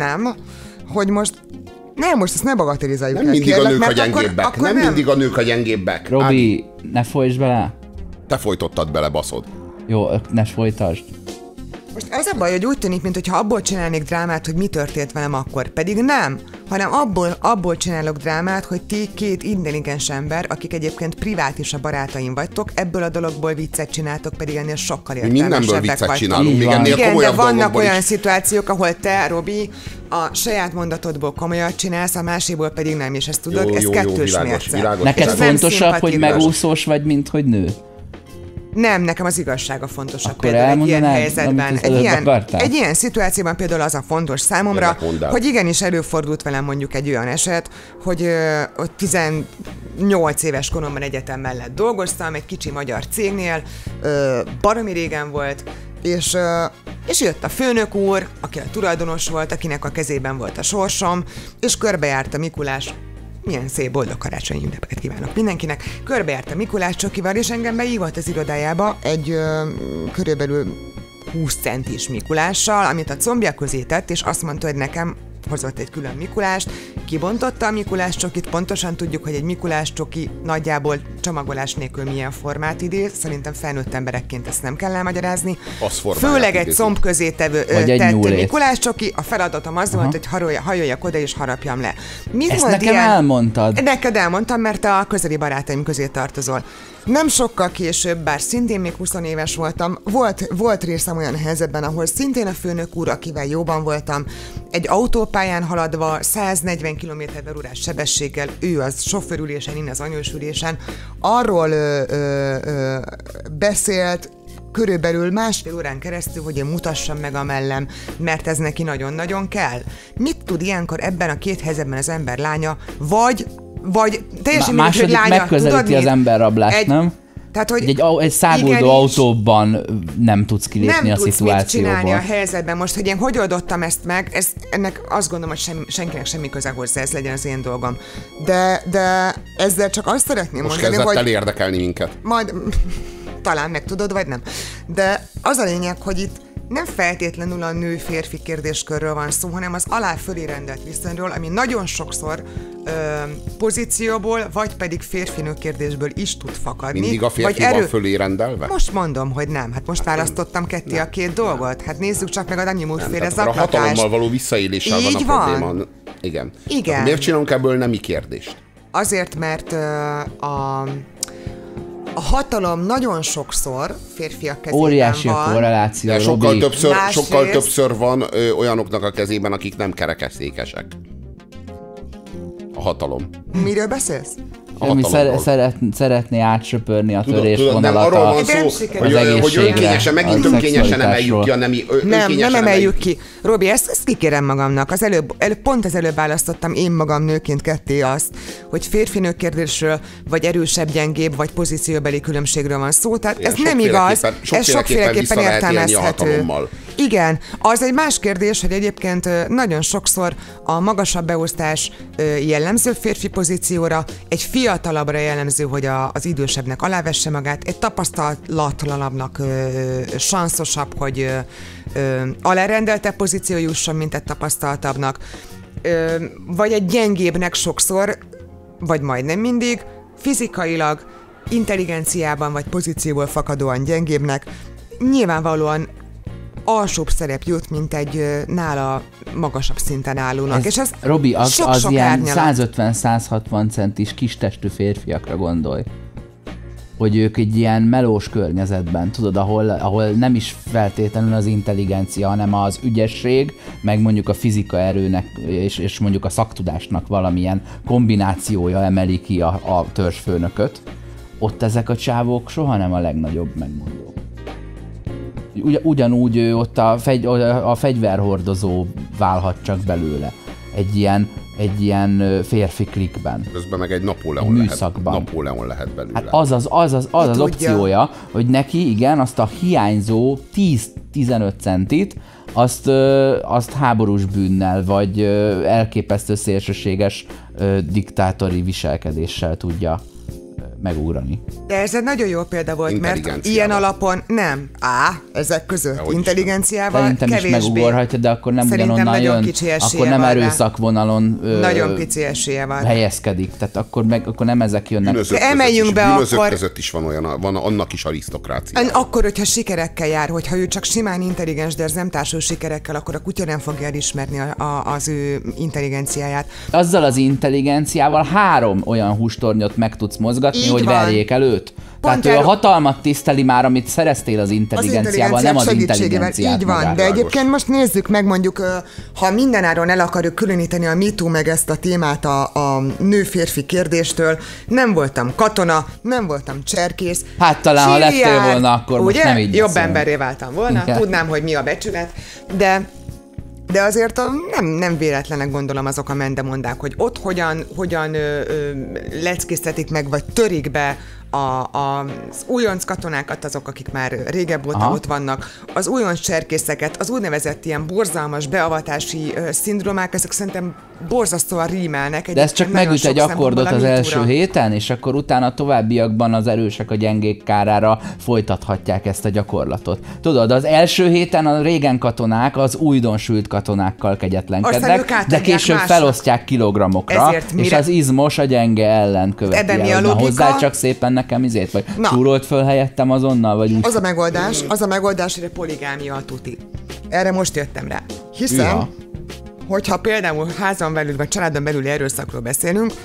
S4: most ezt ne bagatelizáljuk.
S3: Nem mindig a nők a gyengébbek. Nem mindig a nők a gyengébbek.
S2: Robi, ne folytsd bele.
S3: Te folytottad bele, baszod.
S2: Jó, ne folytasd.
S4: Most az a baj, hogy úgy tűnik, mintha abból csinálnék drámát, hogy mi történt velem akkor. Pedig nem, hanem abból csinálok drámát, hogy ti két intelligens ember, akik egyébként privát is a barátaim vagytok, ebből a dologból viccet csináltok, pedig ennél sokkal értelmesebbek vagytok.
S3: Csinálunk, még ennél
S4: igen, de vannak olyan
S3: is.
S4: Szituációk, ahol te, Robi, a saját mondatodból komolyat csinálsz, a másiból pedig nem, és ezt tudod, ez kettős mérce.
S2: Neked fontosabb, hogy megúszós vagy, mint hogy nő?
S4: Nem, nekem az igazsága fontosabb
S2: akkor
S4: például egy ilyen helyzetben. Egy ilyen szituációban például az a fontos számomra, hogy igenis előfordult velem mondjuk egy olyan eset, hogy 18 éves koromban egyetem mellett dolgoztam, egy kicsi magyar cégnél, baromi régen volt, és jött a főnök úr, aki a tulajdonos volt, akinek a kezében volt a sorsom, és körbejárt a Mikulás. Milyen szép boldog karácsonyi ünnepeket kívánok mindenkinek. Körbejárt a Mikulás csokival, és engem beívott az irodájába egy körülbelül 20 centis Mikulással, amit a combja közé tett, és azt mondta, hogy nekem hozott egy külön Mikulást, kibontotta a Mikulás csokit, pontosan tudjuk, hogy egy Mikulás csoki nagyjából csomagolás nélkül milyen formát idéz, szerintem felnőtt emberekként ezt nem kell elmagyarázni. Főleg egy comb közé tett Mikulás csoki, a feladatom az volt, hogy hajoljak oda és harapjam le.
S2: Ezt nekem elmondtad?
S4: Neked elmondtam, mert a közeli barátaim közé tartozol. Nem sokkal később, bár szintén még 20 éves voltam, volt részem olyan helyzetben, ahol szintén a főnök úr, akivel jóban voltam, egy autó autópályán haladva 140 km/h sebességgel, ő az sofőrülésen, én az anyósülésen, arról beszélt körülbelül 1,5 órán keresztül, hogy én mutassam meg a mellem, mert ez neki nagyon-nagyon kell. Mit tud ilyenkor ebben a két helyzetben az ember lánya, vagy teljesen mindegy, hogy lánya,
S2: megközelíti az emberrablást, nem?
S4: Tehát, hogy
S2: egy száguldó autóban nem tudsz kilépni a szituációból.
S4: Nem tudsz mit csinálni a helyzetben. Most, hogy én hogy oldottam ezt meg, ennek azt gondolom, hogy senkinek semmi köze hozzá, ez legyen az én dolgom. De ezzel csak azt szeretném
S3: most
S4: mondani, hogy...
S3: Most kezdett el érdekelni minket.
S4: Majd talán meg tudod, vagy nem. De az a lényeg, hogy itt nem feltétlenül a nő-férfi kérdéskörről van szó, hanem az alá fölé rendelt viszonyról, ami nagyon sokszor pozícióból, vagy pedig férfi-nő kérdésből is tud fakadni.
S3: Mindig a férfi van fölé rendelve?
S4: Most mondom, hogy nem. Hát most választottam ketté a két dolgot. Hát nézzük csak meg a annyi múltféle zaklatást.
S3: A hatalommal való visszaéléssel van a probléma. Igen.
S4: Igen.
S3: Miért csinálunk ebből nemi kérdést?
S4: Azért, mert a hatalom nagyon sokszor férfiak kezében
S2: óriási
S4: van.
S2: A korreláció,
S3: de sokkal többször van olyanoknak a kezében, akik nem kerekesszékesek. A hatalom.
S4: Miről beszélsz?
S2: Ami szeretné átsöpörni a törésvonalat
S3: arról van szó, hogy önkényesen, megint önkényesen emeljük ki a nemi...
S4: Nem emeljük ki. Robi, ezt kikérem magamnak. Pont az előbb választottam én magam nőként ketté azt, hogy férfi-nő kérdésről, vagy erősebb, gyengébb, vagy pozícióbeli különbségről van szó. Tehát ez nem igaz, ez sokféleképpen értelmezhető. Igen, az egy más kérdés, hogy egyébként nagyon sokszor a magasabb beosztás jellemző férfi pozícióra, egy fiatalabbra jellemző, hogy az idősebbnek alávesse magát, egy tapasztalatlanabbnak sanszosabb, hogy alárendelte pozíció jusson, mint egy tapasztaltabbnak, vagy egy gyengébbnek sokszor, vagy majdnem mindig, fizikailag, intelligenciában vagy pozícióból fakadóan gyengébbnek, nyilvánvalóan alsóbb szerep jut, mint egy nála magasabb szinten állónak. És ez
S2: Robi, az ilyen
S4: árnyalat.
S2: 150-160 centis kistestű férfiakra gondolj. Hogy ők egy ilyen melós környezetben, tudod, ahol nem is feltétlenül az intelligencia, hanem az ügyesség, meg mondjuk a fizika erőnek, és mondjuk a szaktudásnak valamilyen kombinációja emeli ki a törzsfőnököt. Ott ezek a csávók soha nem a legnagyobb megmondók. Ugyanúgy ott a fegyverhordozó válhat csak belőle. Egy ilyen férfi klikben.
S3: Közben meg egy Napóleon lehet belőle.
S2: Hát az opciója, hogy neki igen, azt a hiányzó 10-15 centit, azt háborús bűnnel, vagy elképesztő szélsőséges diktátori viselkedéssel tudja megugrani.
S4: De ez egy nagyon jó példa volt, mert ilyen alapon nem. Ezek között intelligenciával
S2: szerintem
S4: kevésbé.
S2: Is megugorhatja, de akkor nem ugyanonnan jön, akkor nem erőszakvonalon
S4: nagyon pici esélye van.
S2: Helyezkedik, tehát akkor nem ezek jönnek.
S3: Bűnözők között is van annak is arisztokrácia.
S4: Akkor, hogyha sikerekkel jár, hogyha ő csak simán intelligens, de ez nem társul sikerekkel, akkor a kutya nem fogja elismerni az ő intelligenciáját.
S2: Azzal az intelligenciával 3 olyan hústornyot meg tudsz mozgatni, hogy verjék el őt. Tehát ő a hatalmat tiszteli már, amit szereztél az intelligenciával, nem az intelligenciát.
S4: Így van, magát. De egyébként most nézzük meg mondjuk, ha mindenáron el akarjuk különíteni a MeToo meg ezt a témát a nő-férfi kérdéstől, nem voltam katona, nem voltam cserkész.
S2: Hát talán, ha lettél volna, akkor ugye? Most nem így
S4: jobb emberré váltam volna, tudnám, hogy mi a becsület, de azért nem véletlenek gondolom azok a mendemondák, hogy ott hogyan leckésztetik meg, vagy törik be az újonc katonákat, azok, akik már régebb óta ott vannak, az újonc cserkészeket, az úgynevezett ilyen borzalmas beavatási szindrómák, ezek szerintem borzasztóan rímelnek.
S2: De ez csak megüt egy akkordot az első héten, és akkor utána a továbbiakban az erősek a gyengék kárára folytathatják ezt a gyakorlatot. Tudod, az első héten a régen katonák az újdonsült katonákkal kegyetlenkednek, de később felosztják kilogramokra, és az izmos a gyenge ellen követi el. Hozzá csak szépen nekem vagy súrolt föl helyettem azonnal, vagy úgy.
S4: Az a megoldás, hogy a poligámia a tuti. Erre most jöttem rá. Hiszen, hogyha például házon belül, vagy családon belüli erőszakról beszélünk,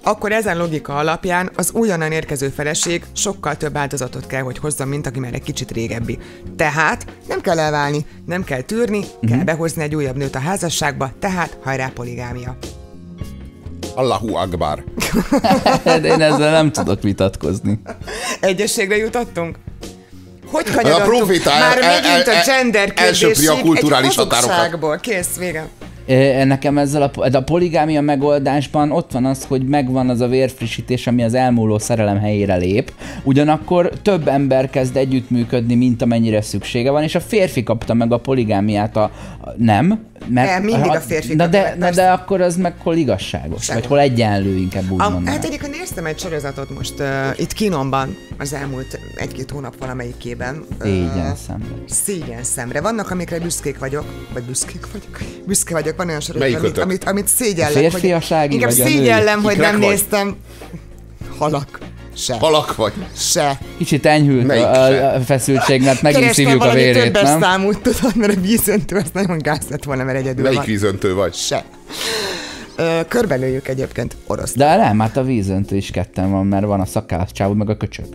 S4: akkor ezen logika alapján az újonnan érkező feleség sokkal több áldozatot kell, hogy hozzon, mint aki már egy kicsit régebbi. Tehát nem kell elválni, nem kell tűrni, kell behozni egy újabb nőt a házasságba, tehát hajrá poligámia.
S3: Allahu Akbar.
S2: De én ezzel nem tudok vitatkozni.
S4: Egyességre jutottunk? Hogy kanyarodtunk?
S3: A proféta
S4: már megint a gender
S3: elsöpri a kulturális
S4: határokat. Kész, vége.
S2: Nekem ezzel a poligámia megoldásban ott van az, hogy megvan az a vérfrissítés, ami az elmúló szerelem helyére lép, ugyanakkor több ember kezd együttműködni, mint amennyire szüksége van, és a férfi kapta meg a poligámiát nem.
S4: Mert mindig a férfi
S2: de akkor az meg hol igazságos, vagy hol egyenlő, inkább úgy mondanám.
S4: Hát egyébként néztem egy sorozatot most itt kínomban az elmúlt 1-2 hónap valamelyikében. Szégyen szemre. Vannak, amikre büszke vagyok. Van olyan sorozat, amit szégyellek.
S2: Inkább
S4: szégyellem, hogy nem néztem. Halak. Se.
S3: Halak vagy.
S4: Se.
S2: Kicsit enyhült a feszültség, mert megint szívjuk a vérét, nem?
S4: Kerestem valami számút, tudod, mert a vízöntő az nagyon gáz lett volna, mert egyedül
S3: Melyik vízöntő vagy?
S4: Se. Körbelőjük egyébként orosz.
S2: De nem, hát a vízöntő is ketten van, mert van a szakállas csávó, meg a köcsög.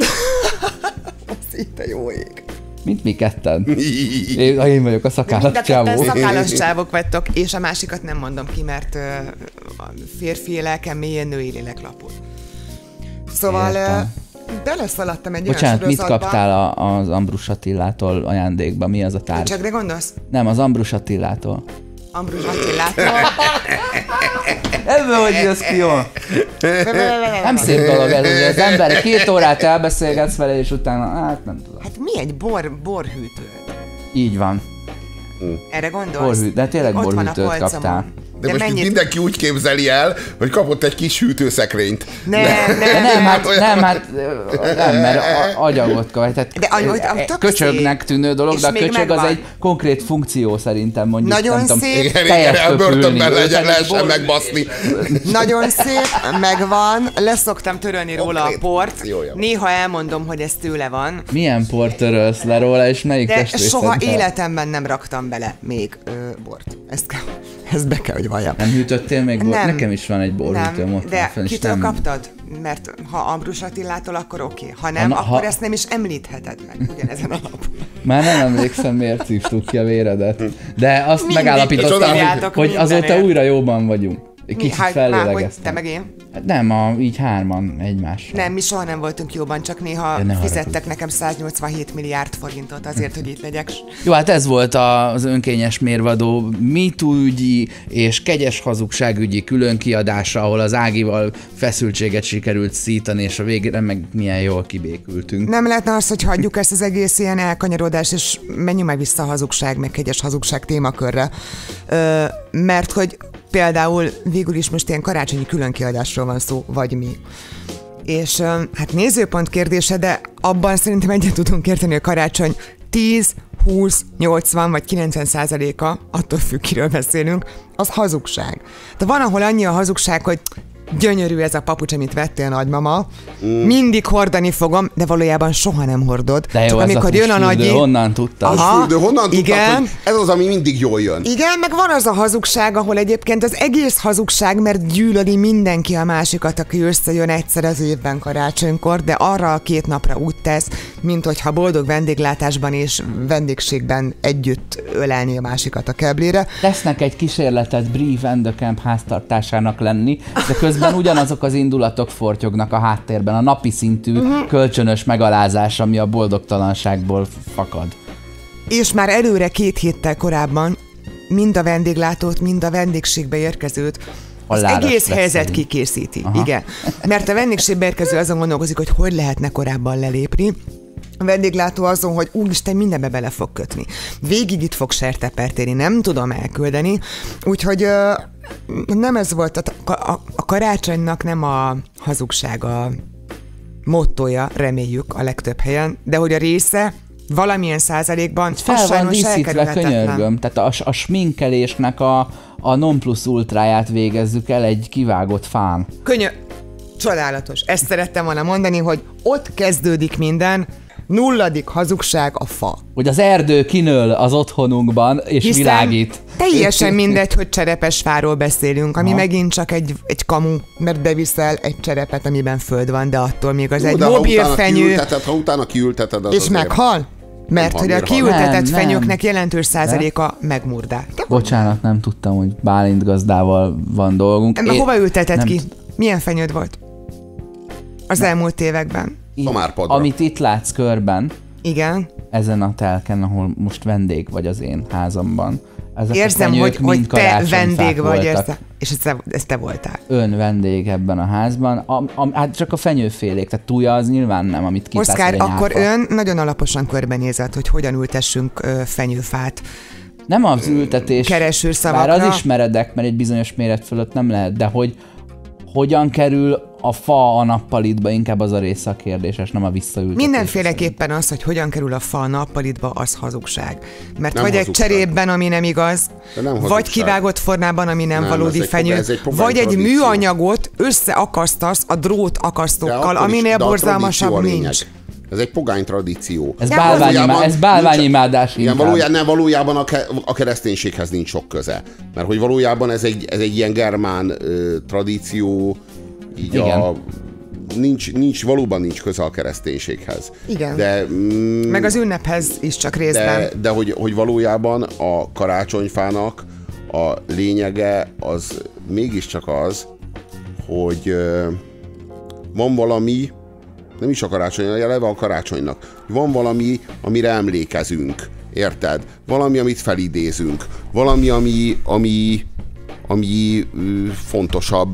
S4: Az itt a jó ég.
S2: Mint mi ketten. Én vagyok a szakállas csávó.
S4: Szakállas csávok vagytok, és a másikat nem mondom ki, mert a férfi lelkem mélyen női lélek lapul. Szóval beleszaladtam egy olyan sorozatba.
S2: Mit kaptál az Ambrus Attilától ajándékba? Mi az a tárgy?
S4: Csökre gondolsz?
S2: Nem, az Ambrus Attilától.
S4: Ambrus Attilától?
S2: Ebből hogy jössz ki jól? Nem szép dolog ez, hogy az ember 2 órát elbeszélgetsz vele, és utána, hát nem tudom.
S4: Hát mi egy borhűtő?
S2: Így van.
S4: Erre gondolsz?
S2: De tényleg borhűtőt kaptál.
S3: De most mindenki úgy képzeli el, hogy kapott egy kis hűtőszekrényt.
S2: Nem, mert agyagot kapott. Köcsögnek tűnő dolog, de a köcsög az egy konkrét funkció szerintem, mondjuk.
S4: Nagyon szép.
S3: Igen, börtönben lehessen megbaszni.
S4: Nagyon szép, megvan. Leszoktam törölni róla a port. Néha elmondom, hogy ez tőle van.
S2: Milyen port törölsz le róla, és melyik testvészetben?
S4: De soha életemben nem raktam bele még bort. Ezt be kell, hogy valljam.
S2: Nem hűtöttél még bort? Nekem is van egy borhűtőm ott.
S4: De kitől kaptad? Mert ha Ambrus Attilától, akkor oké. Ha nem, akkor ezt nem is említheted meg ugyanezen alapon.
S2: Már nem emlékszem, miért szívtuk ki a véredet. De azt megállapítottam, hogy azóta újra jóban vagyunk. Kicsit fellélegeztem.
S4: Te meg én?
S2: Nem, így 3-an egymásra.
S4: Nem, mi soha nem voltunk jóban, csak néha fizettek nekem 187 milliárd forintot azért, hogy itt legyek.
S2: Jó, hát ez volt az önkényes mérvadó MeToo-ügyi és kegyes hazugságügyi különkiadása, ahol az Ágival feszültséget sikerült szítani, és a végére meg milyen jól kibékültünk.
S4: Nem lehetne az, hogy hagyjuk ezt az egész ilyen elkanyarodást, és menjünk meg vissza a hazugság, meg kegyes hazugság témakörre. Mert hogy például végül is most ilyen karácsonyi különkiadásról van szó, vagy mi. És hát nézőpont kérdése, de abban szerintem egyet tudunk érteni, a karácsony 10, 20, 80 vagy 90%-a, attól függ, kiről beszélünk, az hazugság. De van, ahol annyi a hazugság, hogy gyönyörű ez a papucs, amit vettél, nagymama. Mindig hordani fogom, de valójában soha nem hordod.
S2: De jó, csak amikor jön a nagyi... honnan tudtad?
S3: Honnan tudtad, hogy ez az, ami mindig jól jön?
S4: Igen, meg van az a hazugság, ahol egyébként az egész hazugság, mert gyűlöli mindenki a másikat, aki összejön egyszer az évben karácsonykor, de arra a 2 napra úgy tesz, mint hogyha boldog vendéglátásban és vendégségben együtt ölelni a másikat a keblére.
S2: Tesznek egy kísérletet Brie Van de Kamp háztartásának lenni, de közben ugyanazok az indulatok fortyognak a háttérben, a napi szintű kölcsönös megalázás, ami a boldogtalanságból fakad.
S4: És már előre 2 héttel korábban mind a vendéglátót, mind a vendégségbe érkezőt az egész helyzet kikészíti. Igen. Mert a vendégségbe érkező azon gondolkozik, hogy lehetne korábban lelépni. A vendéglátó azon, hogy úristen, mindenbe bele fog kötni. Végig itt fog sertepert érni, nem tudom elküldeni. Úgyhogy nem ez volt, a karácsonynak nem a hazugság a mottója, reméljük a legtöbb helyen, de hogy a része valamilyen százalékban
S2: fel van díszítve, könyörgöm. Tehát a sminkelésnek a non plus ultráját végezzük el egy kivágott fán.
S4: Csodálatos. Ezt szerettem volna mondani, hogy ott kezdődik minden, 0. hazugság a fa.
S2: Hogy az erdő kinől az otonunkban, és világít.
S4: Teljesen mindegy, hogy cserepesfáról beszélünk, ami megint csak egy kamu, mert beviszel egy cserepet, amiben föld van, de attól még az egy mobilfenyő.
S3: Ha utána kiülteted, az
S4: és meghal? Mert hogy a kiültetett
S2: Nem.
S4: fenyőknek jelentős százaléka megmurdál.
S2: Bocsánat, nem tudtam, hogy Bálint gazdával van dolgunk.
S4: Hova ülteted ki?
S2: tudom.
S4: Milyen fenyőd volt? Az elmúlt években.
S3: Szamárpadra.
S2: Amit itt látsz körben,
S4: Igen.
S2: ezen a telken, ahol most vendég vagy az én házamban. Ezek
S4: Érzem,
S2: a fenyők
S4: hogy
S2: mind
S4: te
S2: karácsonyfák
S4: vendég vagy,
S2: voltak.
S4: és ez te voltál.
S2: Ön vendég ebben a házban. Hát csak a fenyőfélék, tehát túlja az nyilván nem, amit kitálsz.
S4: Oszkár, akkor ön nagyon alaposan körbenézett, hogy hogyan ültessünk fenyőfát.
S2: Nem az ültetés,
S4: Keresőszavakra.
S2: bár az is meredek, mert egy bizonyos méret fölött nem lehet, de hogy hogyan kerül a fa a nappalitba, inkább az a része a kérdéses, nem a visszaültetés.
S4: Mindenféleképpen az, hogy hogyan kerül a fa a nappalitba, az hazugság. Mert
S3: Nem
S4: vagy
S3: hazugság.
S4: egy cserépben, ami nem igaz,
S3: De nem
S4: vagy
S3: hazugság.
S4: kivágott formában, ami nem
S3: Nem,
S4: valódi
S3: ez
S4: fenyő,
S3: egy pogány
S4: vagy egy
S3: tradíció.
S4: műanyagot összeakasztasz a drót akasztókkal, aminél
S3: de a
S4: borzalmasabb
S3: tradíció a lényeg.
S4: nincs.
S3: Ez egy pogány tradíció.
S2: Ez
S3: Valójában
S2: bálványimádás
S3: igen,
S2: inkább.
S3: valójában a kereszténységhez nincs sok köze. Mert hogy valójában ez egy ilyen germán tradíció, így
S2: Igen.
S3: valóban nincs köze a kereszténységhez.
S4: Igen.
S3: De,
S4: Meg az ünnephez is csak részben.
S3: de hogy valójában a karácsonyfának a lényege az mégiscsak az, hogy van valami, nem is a karácsony, eleve a karácsonynak. Van valami, amire emlékezünk, érted? Valami, amit felidézünk. Valami, ami fontosabb,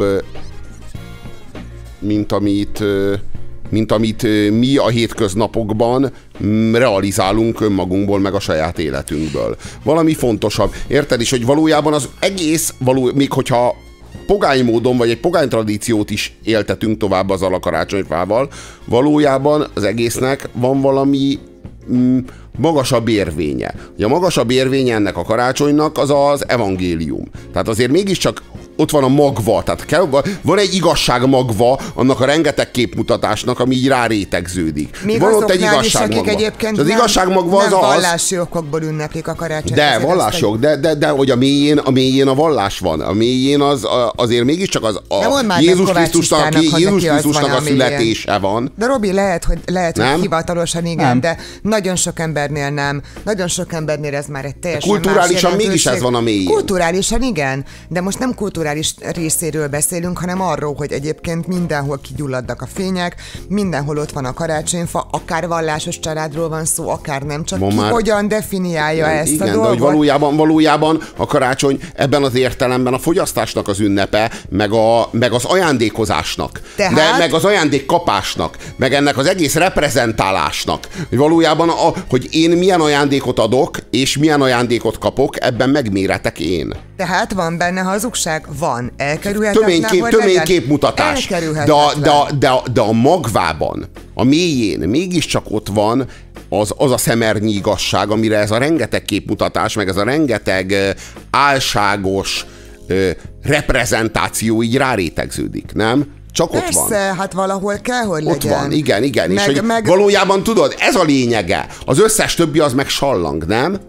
S3: mint amit mi a hétköznapokban realizálunk önmagunkból, meg a saját életünkből. Valami fontosabb. Érted? És hogy valójában az egész, még hogyha pogány módon, vagy egy pogány tradíciót is éltetünk tovább azzal a karácsonyfával, valójában az egésznek van valami magasabb érvénye. A magasabb érvénye ennek a karácsonynak az az evangélium. Tehát azért mégiscsak ott van a magva, tehát van egy igazság magva annak a rengeteg képmutatásnak, ami így rárétegződik.
S4: Még
S3: van ott egy
S4: azoknál is,
S3: igazság
S4: akik
S3: magva.
S4: egyébként
S3: Az igazság magva az
S4: nem
S3: az,
S4: vallási okokból ünneplik a karácsonyt.
S3: de
S4: Azért
S3: vallásjog, de hogy a mélyén a vallás van. A mélyén azért mégiscsak az Jézus Krisztusnak a születése van.
S4: De Robi, lehet, hogy hivatalosan igen,
S3: Nem.
S4: de nagyon sok embernél nem. Nagyon sok embernél ez már egy teljesen
S3: Kulturálisan
S4: más
S3: mégis ez van a mélyén.
S4: Kulturálisan igen, de most nem kulturális részéről beszélünk, hanem arról, hogy egyébként mindenhol kigyulladnak a fények, mindenhol ott van a karácsonyfa, akár vallásos családról van szó, akár nem, csak ki hogyan definiálja ezt
S3: igen,
S4: a dolgot.
S3: de hogy valójában a karácsony ebben az értelemben a fogyasztásnak az ünnepe, meg az ajándékozásnak, de meg az ajándékkapásnak, meg ennek az egész reprezentálásnak. Hogy valójában, hogy én milyen ajándékot adok, és milyen ajándékot kapok, ebben megméretek én.
S4: Tehát van benne hazugság? Van. Elkerülhetetlen,
S3: tömény képmutatás. De a magvában, a mélyén mégiscsak ott van az a szemernyi igazság, amire ez a rengeteg képmutatás, meg ez a rengeteg álságos reprezentáció így rárétegződik, nem? Csak
S4: persze,
S3: ott van.
S4: Persze, hát valahol kell, hogy legyen.
S3: Ott van, igen. És hogy valójában tudod, ez a lényege. Az összes többi az meg sallang, nem?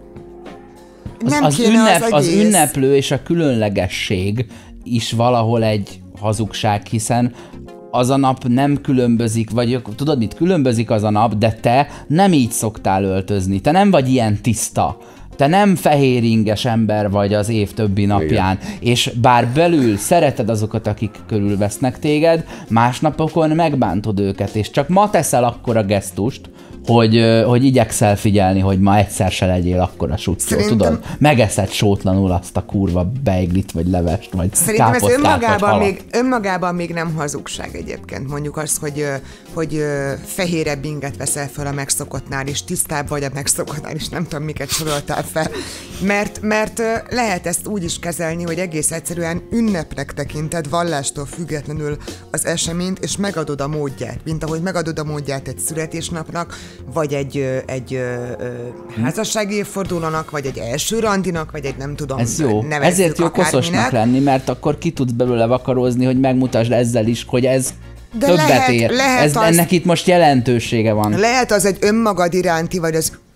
S2: Az ünneplő és a különlegesség is valahol egy hazugság, hiszen az a nap nem különbözik, vagy tudod mit, különbözik az a nap, de te nem így szoktál öltözni, te nem vagy ilyen tiszta. Te nem fehéringes ember vagy az év többi napján, igen. És bár belül szereted azokat, akik körülvesznek téged, másnapokon megbántod őket, és csak ma teszel akkora gesztust, hogy igyekszel figyelni, hogy ma egyszer se legyél akkora sutyó, tudod? Megeszed sótlanul azt a kurva beiglit, vagy levest, vagy
S4: szerintem ez
S2: káposztát,
S4: önmagában még nem hazugság egyébként. Mondjuk az, hogy fehérebb inget veszel fel a megszokottnál, és tisztább vagy a megszokottnál, és nem tudom, miket soroltál fel. Mert lehet ezt úgy is kezelni, hogy egész egyszerűen ünnepnek tekinted vallástól függetlenül az eseményt, és megadod a módját, mint ahogy megadod a módját egy születésnapnak, vagy egy házassági évfordulónak, vagy egy első randinak, vagy egy nem tudom.
S2: Ez jó. Ezért jó koszosnak lenni, mert akkor ki tudsz belőle vakarózni, hogy megmutasd ezzel is, hogy ez többet ér. Ennek itt most jelentősége van.
S4: Lehet az egy önmagad iránti, vagy az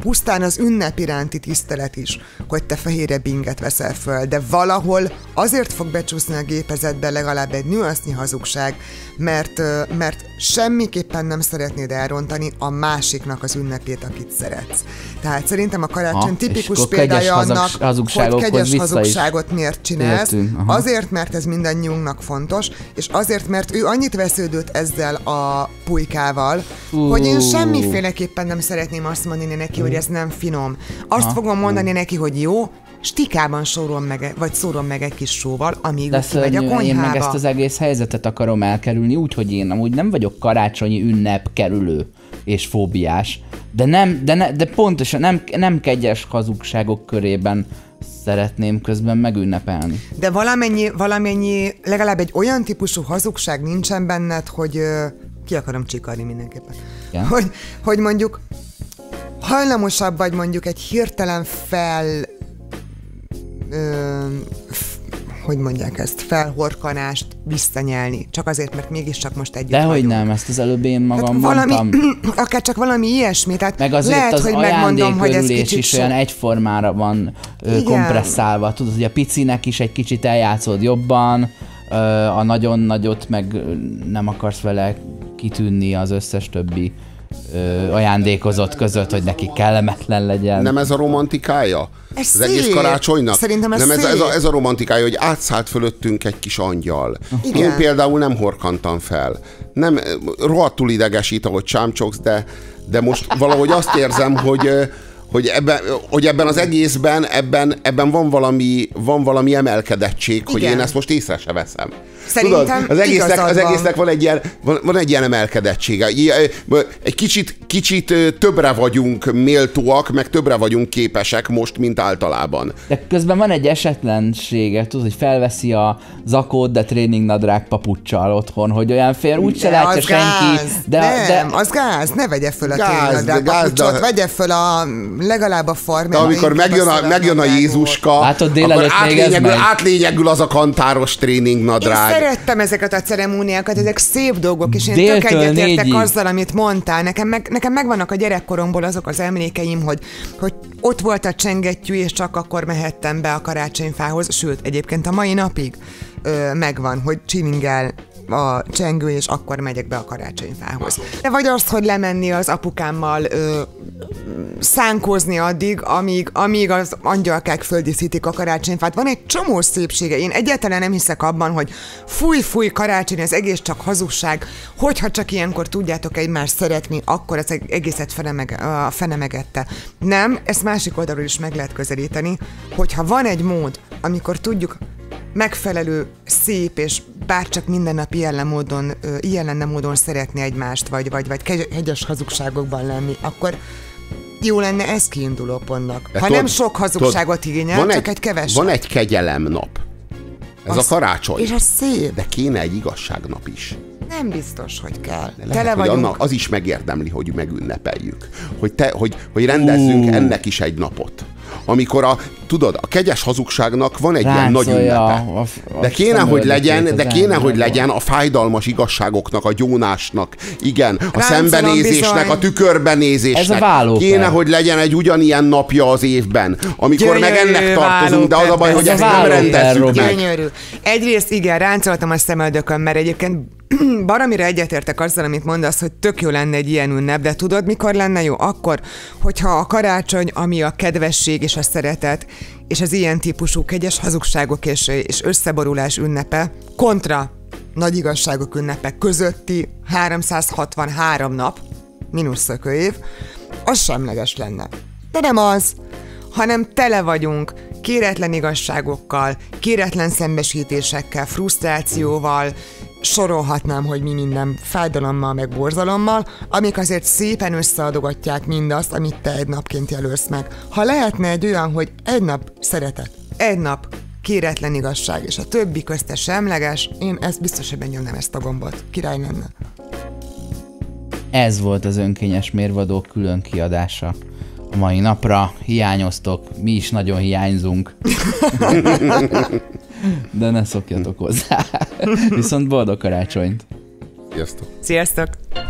S4: pusztán az ünnep iránti tisztelet is, hogy te fehérebb inget veszel föl, de valahol azért fog becsúszni a gépezetbe legalább egy nüansznyi hazugság, mert semmiképpen nem szeretnéd elrontani a másiknak az ünnepét, akit szeretsz. Tehát szerintem a karácsony tipikus példája annak, hogy kegyes hazugságot miért csinálsz. Azért, mert ez mindannyiunknak fontos, és azért, mert ő annyit vesződött ezzel a pulykával, hogy én semmiféleképpen nem szeretném azt mondani neki, hogy ez nem finom. Azt fogom mondani neki, hogy jó, stikában szórom meg egy kis sóval, amíg megy a konyhába.
S2: Én meg ezt az egész helyzetet akarom elkerülni, úgyhogy én amúgy nem vagyok karácsonyi ünnepkerülő és fóbiás, de pontosan nem kegyes hazugságok körében szeretném közben megünnepelni.
S4: De valamennyi, legalább egy olyan típusú hazugság nincsen benned, hogy ki akarom csikarni mindenképpen. Ja. Hogy mondjuk hajlamosabb vagy mondjuk egy hirtelen hogy mondják ezt, felhorkanást visszanyelni. Csak azért, mert mégiscsak most együtt vagyunk.
S2: Dehogy nem, ezt az előbb én magam mondtam.
S4: Akár csak valami ilyesmi. Tehát
S2: meg azért
S4: lehet,
S2: az
S4: hogy megmondom, hogy ez kicsit
S2: is olyan egyformára van kompresszálva. Tudod, hogy a picinek is egy kicsit eljátszod jobban, a nagyon nagyot meg nem akarsz vele kitűnni az összes többi ajándékozott között, hogy neki kellemetlen legyen.
S3: Nem ez a romantikája? Az egész karácsonynak?
S4: Szerintem
S3: ez a romantikája, hogy átszállt fölöttünk egy kis angyal. Igen. Én például nem horkantam fel. Nem, rohadtul idegesít, ahogy csámcsogsz, de most valahogy azt érzem, hogy ebben az egészben ebben van valami emelkedettség, igen, hogy én ezt most észre se veszem.
S4: Szerintem
S3: tudod, az egésznek van egy ilyen emelkedettsége. Egy kicsit többre vagyunk méltóak, meg többre vagyunk képesek most, mint általában.
S2: De közben van egy esetlensége, tudod, hogy felveszi a zakót, de tréningnadrág papuccsal otthon, hogy olyan fél úgyse látja senki.
S4: Az gáz, ne vegye föl a tréningnadrág papucsot, vegye föl legalább a farmer.
S3: De amikor megjön a Jézuska, akkor átlényegül az a kantáros tréningnadrág.
S4: Én szerettem ezeket a ceremóniákat, ezek szép dolgok, és én tök egyetértek azzal, amit mondtál. Nekem megvannak a gyerekkoromból azok az emlékeim, hogy ott volt a csengettyű, és csak akkor mehettem be a karácsonyfához, sőt, egyébként a mai napig megvan, hogy csilingel a csengő, és akkor megyek be a karácsonyfához. De vagy azt, hogy lemenni az apukámmal szánkózni amíg az angyalkák földíszítik a karácsonyfát. Van egy csomó szépsége. Én egyáltalán nem hiszek abban, hogy fúj karácsony, az egész csak hazugság. Hogyha csak ilyenkor tudjátok egymást szeretni, akkor az egészet fene megette. Nem, ezt másik oldalról is meg lehet közelíteni, hogyha van egy mód, amikor tudjuk megfelelő, szép és bárcsak mindennapi ilyen lenne módon szeretni egymást, vagy kegyes hazugságokban lenni, akkor jó lenne ez kiinduló pontnak. Ha nem sok hazugságot igényel, csak egy keveset.
S3: Van egy kegyelemnap. Ez a karácsony.
S4: És az szép.
S3: De kéne egy igazságnap is.
S4: Nem biztos, hogy kell.
S3: Lehet, hogy annak az is megérdemli, hogy megünnepeljük. Hogy rendezzünk ennek is egy napot. Amikor a kegyes hazugságnak van egy ilyen nagy ünnepe. De kéne, hogy legyen a fájdalmas igazságoknak, a gyónásnak, igen, a szembenézésnek, a tükörbenézésnek. Kéne, hogy legyen egy ugyanilyen napja az évben, amikor meg ennek tartozunk, de az a baj, hogy ezt nem rendezzük meg.
S4: Gyönyörű. Egyrészt igen, ráncoltam a szemöldökön, mert egyébként baromira egyetértek azzal, amit mondasz, hogy tök jó lenne egy ilyen ünnep, de tudod, mikor lenne jó? Akkor, hogyha a karácsony, ami a kedvesség és a szeretet, és az ilyen típusú kegyes hazugságok és összeborulás ünnepe, kontra nagy igazságok ünnepe közötti 363 nap, mínusz szökőév, az semleges lenne. De nem az, hanem tele vagyunk kéretlen igazságokkal, kéretlen szembesítésekkel, frusztrációval, sorolhatnám, hogy mi minden fájdalommal, meg borzalommal, amik azért szépen összeadogatják mindazt, amit te egy napként jelölsz meg. Ha lehetne egy olyan, hogy egy nap szeretet, egy nap kéretlen igazság, és a többi közte semleges, én ezt biztos, hogy benyomnám ezt a gombot. Király lenne.
S2: Ez volt az Önkényes Mérvadó külön kiadása. A mai napra hiányoztok, mi is nagyon hiányzunk. De ne szokjatok hozzá. Viszont boldog karácsonyt!
S3: Sziasztok!
S4: Sziasztok!